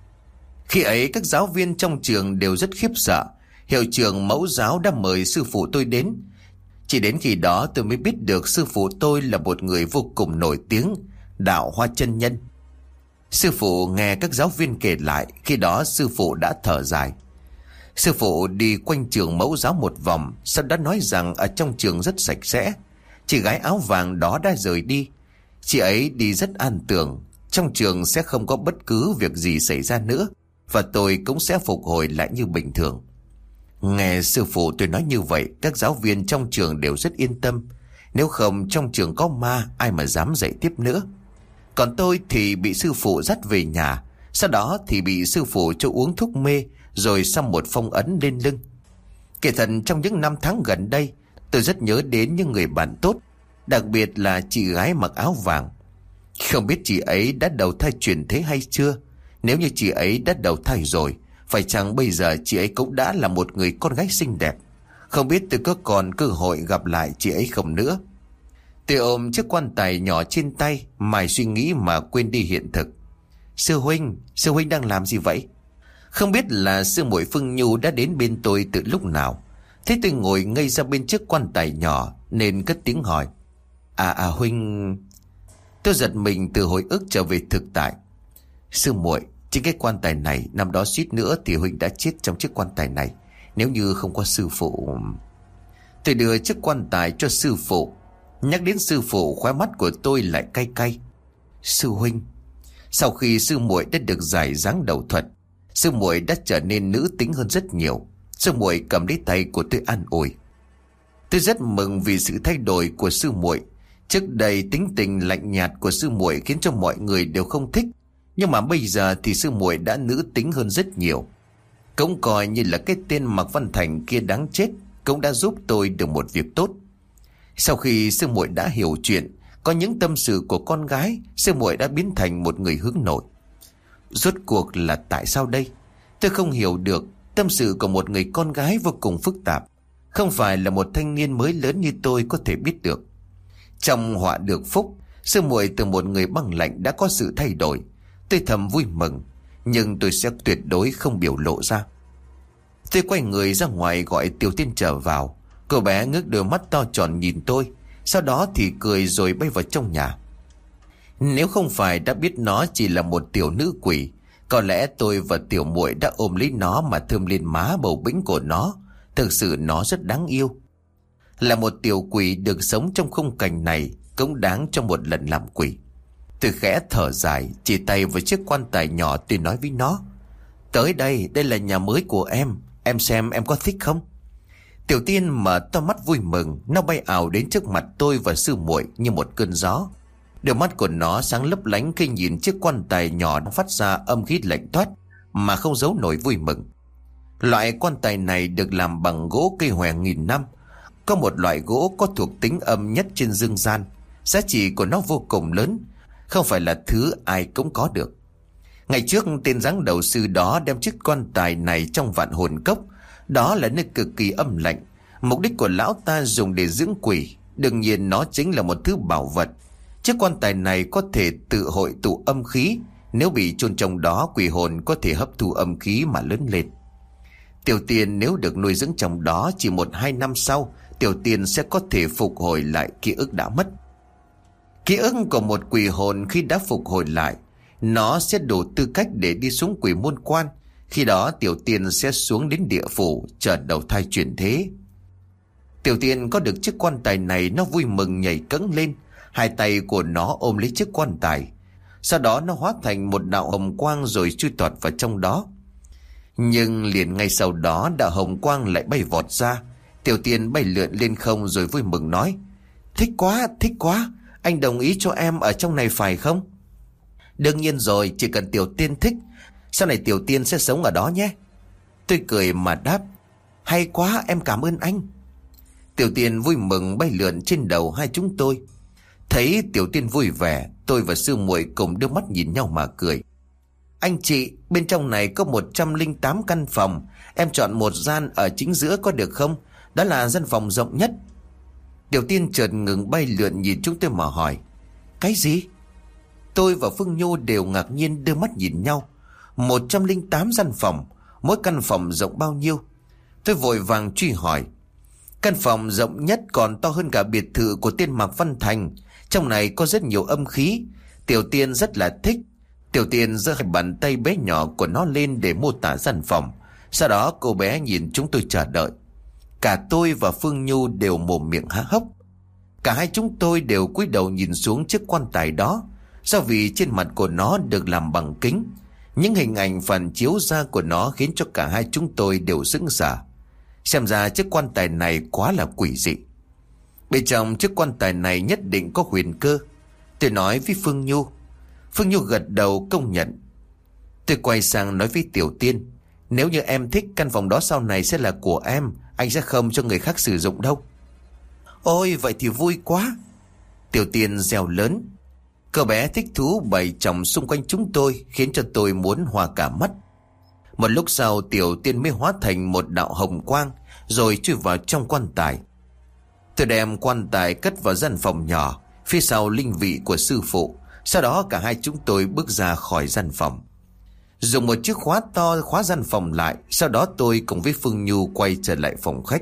Khi ấy các giáo viên trong trường đều rất khiếp sợ. Hiệu trưởng mẫu giáo đã mời sư phụ tôi đến. Chỉ đến khi đó tôi mới biết được sư phụ tôi là một người vô cùng nổi tiếng, Đạo Hoa Chân Nhân. Sư phụ nghe các giáo viên kể lại, khi đó sư phụ đã thở dài. Sư phụ đi quanh trường mẫu giáo một vòng, sau đó nói rằng ở trong trường rất sạch sẽ. Chị gái áo vàng đó đã rời đi. Chị ấy đi rất an tường, trong trường sẽ không có bất cứ việc gì xảy ra nữa, và tôi cũng sẽ phục hồi lại như bình thường. Nghe sư phụ tôi nói như vậy, các giáo viên trong trường đều rất yên tâm. Nếu không trong trường có ma, ai mà dám dạy tiếp nữa. Còn tôi thì bị sư phụ dắt về nhà. Sau đó thì bị sư phụ cho uống thuốc mê, rồi xăm một phong ấn lên lưng. Kể thật trong những năm tháng gần đây, tôi rất nhớ đến những người bạn tốt, đặc biệt là chị gái mặc áo vàng. Không biết chị ấy đã đầu thai chuyển thế hay chưa. Nếu như chị ấy đã đầu thai rồi, phải chăng bây giờ chị ấy cũng đã là một người con gái xinh đẹp. Không biết tôi có còn cơ hội gặp lại chị ấy không nữa. Tôi ôm chiếc quan tài nhỏ trên tay, mải suy nghĩ mà quên đi hiện thực. Sư huynh đang làm gì vậy? Không biết là sư muội Phương Nhu đã đến bên tôi từ lúc nào. Thế tôi ngồi ngây ra bên chiếc quan tài nhỏ nên cất tiếng hỏi. Huynh... Tôi giật mình từ hồi ức trở về thực tại. Sư muội, chính cái quan tài này, năm đó suýt nữa thì huynh đã chết trong chiếc quan tài này, nếu như không có sư phụ. Tôi đưa chiếc quan tài cho sư phụ. Nhắc đến sư phụ, khóe mắt của tôi lại cay cay. Sư huynh, sau khi sư muội đã được giải dáng đầu thuật, sư muội đã trở nên nữ tính hơn rất nhiều. Sư muội cầm lấy tay của tôi an ủi. Tôi rất mừng vì sự thay đổi của sư muội. Trước đây tính tình lạnh nhạt của sư muội khiến cho mọi người đều không thích, nhưng mà bây giờ thì sư muội đã nữ tính hơn rất nhiều. Cũng coi như là cái tên Mạc Văn Thành kia đáng chết cũng đã giúp tôi được một việc tốt. Sau khi sư muội đã hiểu chuyện, có những tâm sự của con gái, sư muội đã biến thành một người hướng nội. Rốt cuộc là tại sao đây? Tôi không hiểu được. Tâm sự của một người con gái vô cùng phức tạp, không phải là một thanh niên mới lớn như tôi có thể biết được. Trong họa được phúc, sư muội từ một người băng lạnh đã có sự thay đổi. Tôi thầm vui mừng, nhưng tôi sẽ tuyệt đối không biểu lộ ra. Tôi quay người ra ngoài gọi Tiểu Tiên trở vào. Cô bé ngước đôi mắt to tròn nhìn tôi, sau đó thì cười rồi bay vào trong nhà. Nếu không phải đã biết nó chỉ là một tiểu nữ quỷ, có lẽ tôi và tiểu muội đã ôm lấy nó mà thơm lên má bầu bĩnh của nó. Thực sự nó rất đáng yêu. Là một tiểu quỷ được sống trong khung cảnh này cũng đáng cho một lần làm quỷ. Tôi khẽ thở dài, chỉ tay vào chiếc quan tài nhỏ, tôi nói với nó. Tới đây, đây là nhà mới của em xem em có thích không? Tiểu Tiên mở to mắt vui mừng, nó bay ảo đến trước mặt tôi và sư muội như một cơn gió. Đôi mắt của nó sáng lấp lánh khi nhìn chiếc quan tài nhỏ đang phát ra âm khí lạnh toát mà không giấu nổi vui mừng. Loại quan tài này được làm bằng gỗ cây hòe nghìn năm. Có một loại gỗ có thuộc tính âm nhất trên dương gian. Giá trị của nó vô cùng lớn, không phải là thứ ai cũng có được. Ngày trước tên giáng đầu sư đó đem chiếc quan tài này trong Vạn Hồn Cốc. Đó là nơi cực kỳ âm lạnh. Mục đích của lão ta dùng để dưỡng quỷ. Đương nhiên nó chính là một thứ bảo vật. Chiếc quan tài này có thể tự hội tụ âm khí. Nếu bị chôn trong đó, quỷ hồn có thể hấp thu âm khí mà lớn lên. Tiểu Tiên nếu được nuôi dưỡng trong đó, chỉ 1-2 năm sau, Tiểu Tiên sẽ có thể phục hồi lại ký ức đã mất. Ký ức của một quỷ hồn khi đã phục hồi lại, nó sẽ đủ tư cách để đi xuống quỷ môn quan, Khi đó Tiểu Tiên sẽ xuống đến địa phủ chờ đầu thai chuyển thế. Tiểu Tiên có được chiếc quan tài này, nó vui mừng nhảy cẫng lên. Hai tay của nó ôm lấy chiếc quan tài. Sau đó nó hóa thành một đạo hồng quang rồi chui tọt vào trong đó. Nhưng liền ngay sau đó đạo hồng quang lại bay vọt ra. Tiểu Tiên bay lượn lên không rồi vui mừng nói: thích quá, anh đồng ý cho em ở trong này phải không? Đương nhiên rồi, chỉ cần Tiểu Tiên thích. Sau này Tiểu Tiên sẽ sống ở đó nhé. Tôi cười mà đáp: hay quá, em cảm ơn anh. Tiểu Tiên vui mừng bay lượn trên đầu hai chúng tôi. Thấy Tiểu Tiên vui vẻ, tôi và sư muội cùng đưa mắt nhìn nhau mà cười. Anh chị, bên trong này có 108 căn phòng. Em chọn một gian ở chính giữa có được không? Đó là gian phòng rộng nhất. Tiểu Tiên chợt ngừng bay lượn nhìn chúng tôi mà hỏi: cái gì? Tôi và Phương Nhu đều ngạc nhiên đưa mắt nhìn nhau. 108 gian phòng, mỗi căn phòng rộng bao nhiêu? Tôi vội vàng truy hỏi: căn phòng rộng nhất còn to hơn cả biệt thự của tên Mạc Văn Thành. Trong này có rất nhiều âm khí. Tiểu Tiên rất là thích. Tiểu Tiên giơ hai bàn tay bé nhỏ của nó lên để mô tả gian phòng. Sau đó cô bé nhìn chúng tôi chờ đợi. Cả tôi và Phương Nhu đều mồm miệng há hốc. Cả hai chúng tôi đều cúi đầu nhìn xuống chiếc quan tài đó. Do vì trên mặt của nó được làm bằng kính, những hình ảnh phản chiếu ra của nó khiến cho cả hai chúng tôi đều sững sờ. Xem ra chiếc quan tài này quá là quỷ dị. Bên trong chiếc quan tài này nhất định có huyền cơ, tôi nói với Phương Nhu. Phương Nhu gật đầu công nhận. Tôi quay sang nói với Tiểu Tiên: nếu như em thích, căn phòng đó sau này sẽ là của em. Anh sẽ không cho người khác sử dụng đâu. Ôi vậy thì vui quá, Tiểu Tiên reo lớn. Cậu bé thích thú bày chồng xung quanh chúng tôi, khiến cho tôi muốn hoa cả mắt. Một lúc sau Tiểu Tiên mới hóa thành một đạo hồng quang rồi chui vào trong quan tài. Tôi đem quan tài cất vào gian phòng nhỏ phía sau linh vị của sư phụ. Sau đó cả hai chúng tôi bước ra khỏi gian phòng, dùng một chiếc khóa to khóa gian phòng lại. Sau đó tôi cùng với Phương Nhu quay trở lại phòng khách.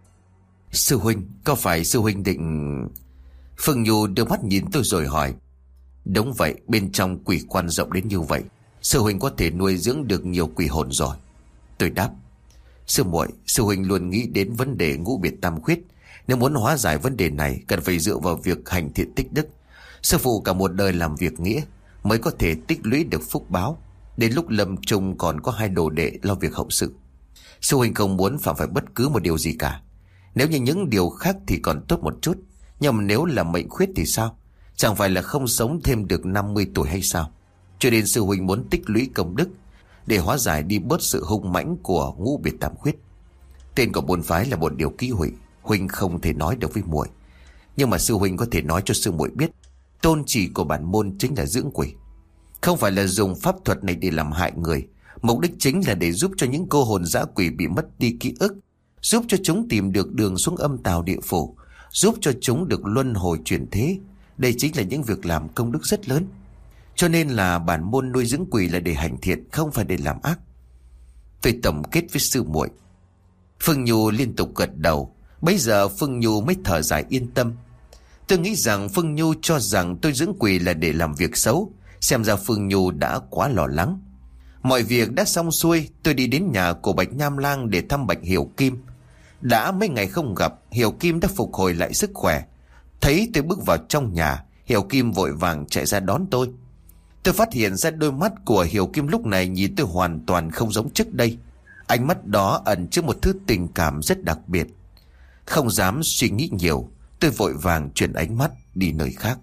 Sư huynh, có phải sư huynh định... Phương Nhu đưa mắt nhìn tôi rồi hỏi. Đúng vậy, bên trong quỷ quan rộng đến như vậy, sư huynh có thể nuôi dưỡng được nhiều quỷ hồn rồi. Tôi đáp. Sư muội, sư huynh luôn nghĩ đến vấn đề ngũ biệt tam khuyết. Nếu muốn hóa giải vấn đề này, cần phải dựa vào việc hành thiện tích đức. Sư phụ cả một đời làm việc nghĩa mới có thể tích lũy được phúc báo. Đến lúc lâm chung còn có hai đồ đệ lo việc hậu sự. Sư huynh không muốn phạm phải bất cứ một điều gì cả. Nếu như những điều khác thì còn tốt một chút, nhưng mà nếu là mệnh khuyết thì sao? Chẳng phải là không sống thêm được 50 tuổi hay sao? Cho nên sư huynh muốn tích lũy công đức để hóa giải đi bớt sự hung mãnh của ngũ biệt tam khuyết. Tên của môn phái là một điều ký hủy, huynh không thể nói được với muội. Nhưng mà sư huynh có thể nói cho sư muội biết, tôn chỉ của bản môn chính là dưỡng quỷ. Không phải là dùng pháp thuật này để làm hại người. Mục đích chính là để giúp cho những cô hồn dã quỷ bị mất đi ký ức, giúp cho chúng tìm được đường xuống âm tào địa phủ, giúp cho chúng được luân hồi chuyển thế. Đây chính là những việc làm công đức rất lớn. Cho nên là bản môn nuôi dưỡng quỷ là để hành thiện, không phải để làm ác. Tôi tổng kết với sư muội. Phương Nhu liên tục gật đầu. Bây giờ Phương Nhu mới thở dài yên tâm. Tôi nghĩ rằng Phương Nhu cho rằng tôi dưỡng quỷ là để làm việc xấu. Xem ra Phương Nhu đã quá lo lắng. Mọi việc đã xong xuôi, tôi đi đến nhà của Bạch Nham Lang để thăm Bạch Hiểu Kim. Đã mấy ngày không gặp, Hiểu Kim đã phục hồi lại sức khỏe. Thấy tôi bước vào trong nhà, Hiểu Kim vội vàng chạy ra đón tôi. Tôi phát hiện ra đôi mắt của Hiểu Kim lúc này nhìn tôi hoàn toàn không giống trước đây. Ánh mắt đó ẩn chứa một thứ tình cảm rất đặc biệt. Không dám suy nghĩ nhiều, tôi vội vàng chuyển ánh mắt đi nơi khác.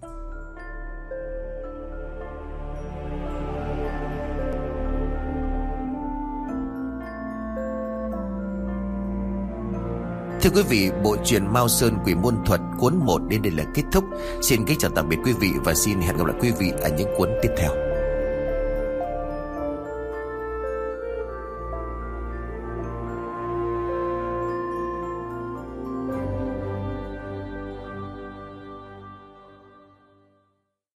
Thưa quý vị, bộ truyện Mao Sơn Quỷ Môn Thuật cuốn 1 đến đây là kết thúc. Xin kính chào tạm biệt quý vị và xin hẹn gặp lại quý vị ở những cuốn tiếp theo.